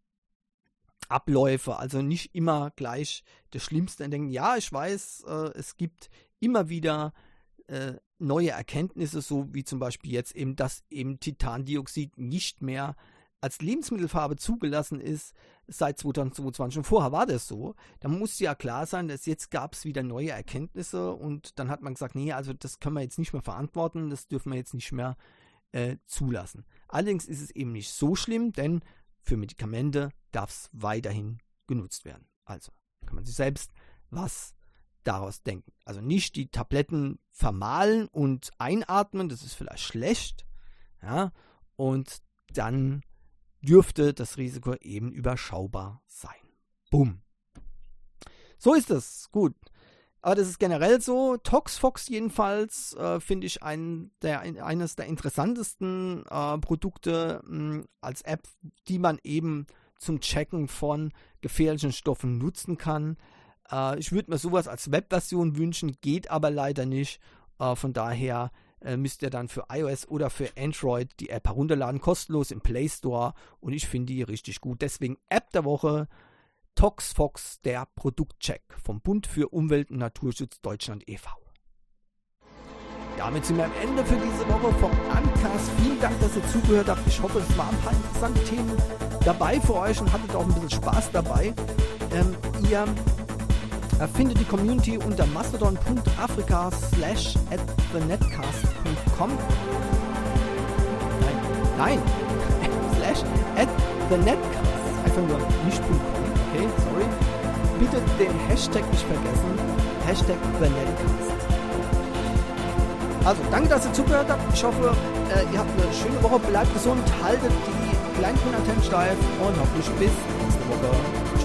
also nicht immer gleich das Schlimmste denken. Ja, ich weiß, es gibt immer wieder neue Erkenntnisse, so wie zum Beispiel jetzt eben, dass eben Titandioxid nicht mehr als Lebensmittelfarbe zugelassen ist seit 2022. Und vorher war das so. Da muss ja klar sein, dass jetzt gab es wieder neue Erkenntnisse und dann hat man gesagt, nee, also das können wir jetzt nicht mehr verantworten, das dürfen wir jetzt nicht mehr zulassen. Allerdings ist es eben nicht so schlimm, denn für Medikamente darf es weiterhin genutzt werden. Also kann man sich selbst was daraus denken. Also nicht die Tabletten vermahlen und einatmen, das ist vielleicht schlecht, ja, und dann dürfte das Risiko eben überschaubar sein. Bumm. So ist es. Gut. Aber das ist generell so. ToxFox jedenfalls finde ich eines der interessantesten Produkte als App, die man eben zum Checken von gefährlichen Stoffen nutzen kann. Ich würde mir sowas als Webversion wünschen, geht aber leider nicht. Von daher müsst ihr dann für iOS oder für Android die App herunterladen, kostenlos im Play Store und ich finde die richtig gut. Deswegen App der Woche, ToxFox, der Produktcheck vom Bund für Umwelt und Naturschutz Deutschland e.V. Damit sind wir am Ende für diese Woche vom Uncast. Vielen Dank, dass ihr zugehört habt. Ich hoffe, es waren ein paar interessante Themen dabei für euch und hattet auch ein bisschen Spaß dabei. Ihr findet die Community unter mastodon.africa/@thenetcast.com. Nein, /@thenetcast. Einfach nur nicht .com. Okay, sorry. Bitte den Hashtag nicht vergessen. #thenetcast. Also, danke, dass ihr zugehört habt. Ich hoffe, ihr habt eine schöne Woche. Bleibt gesund, haltet die kleinen Antennen steif und hoffentlich bis nächste Woche.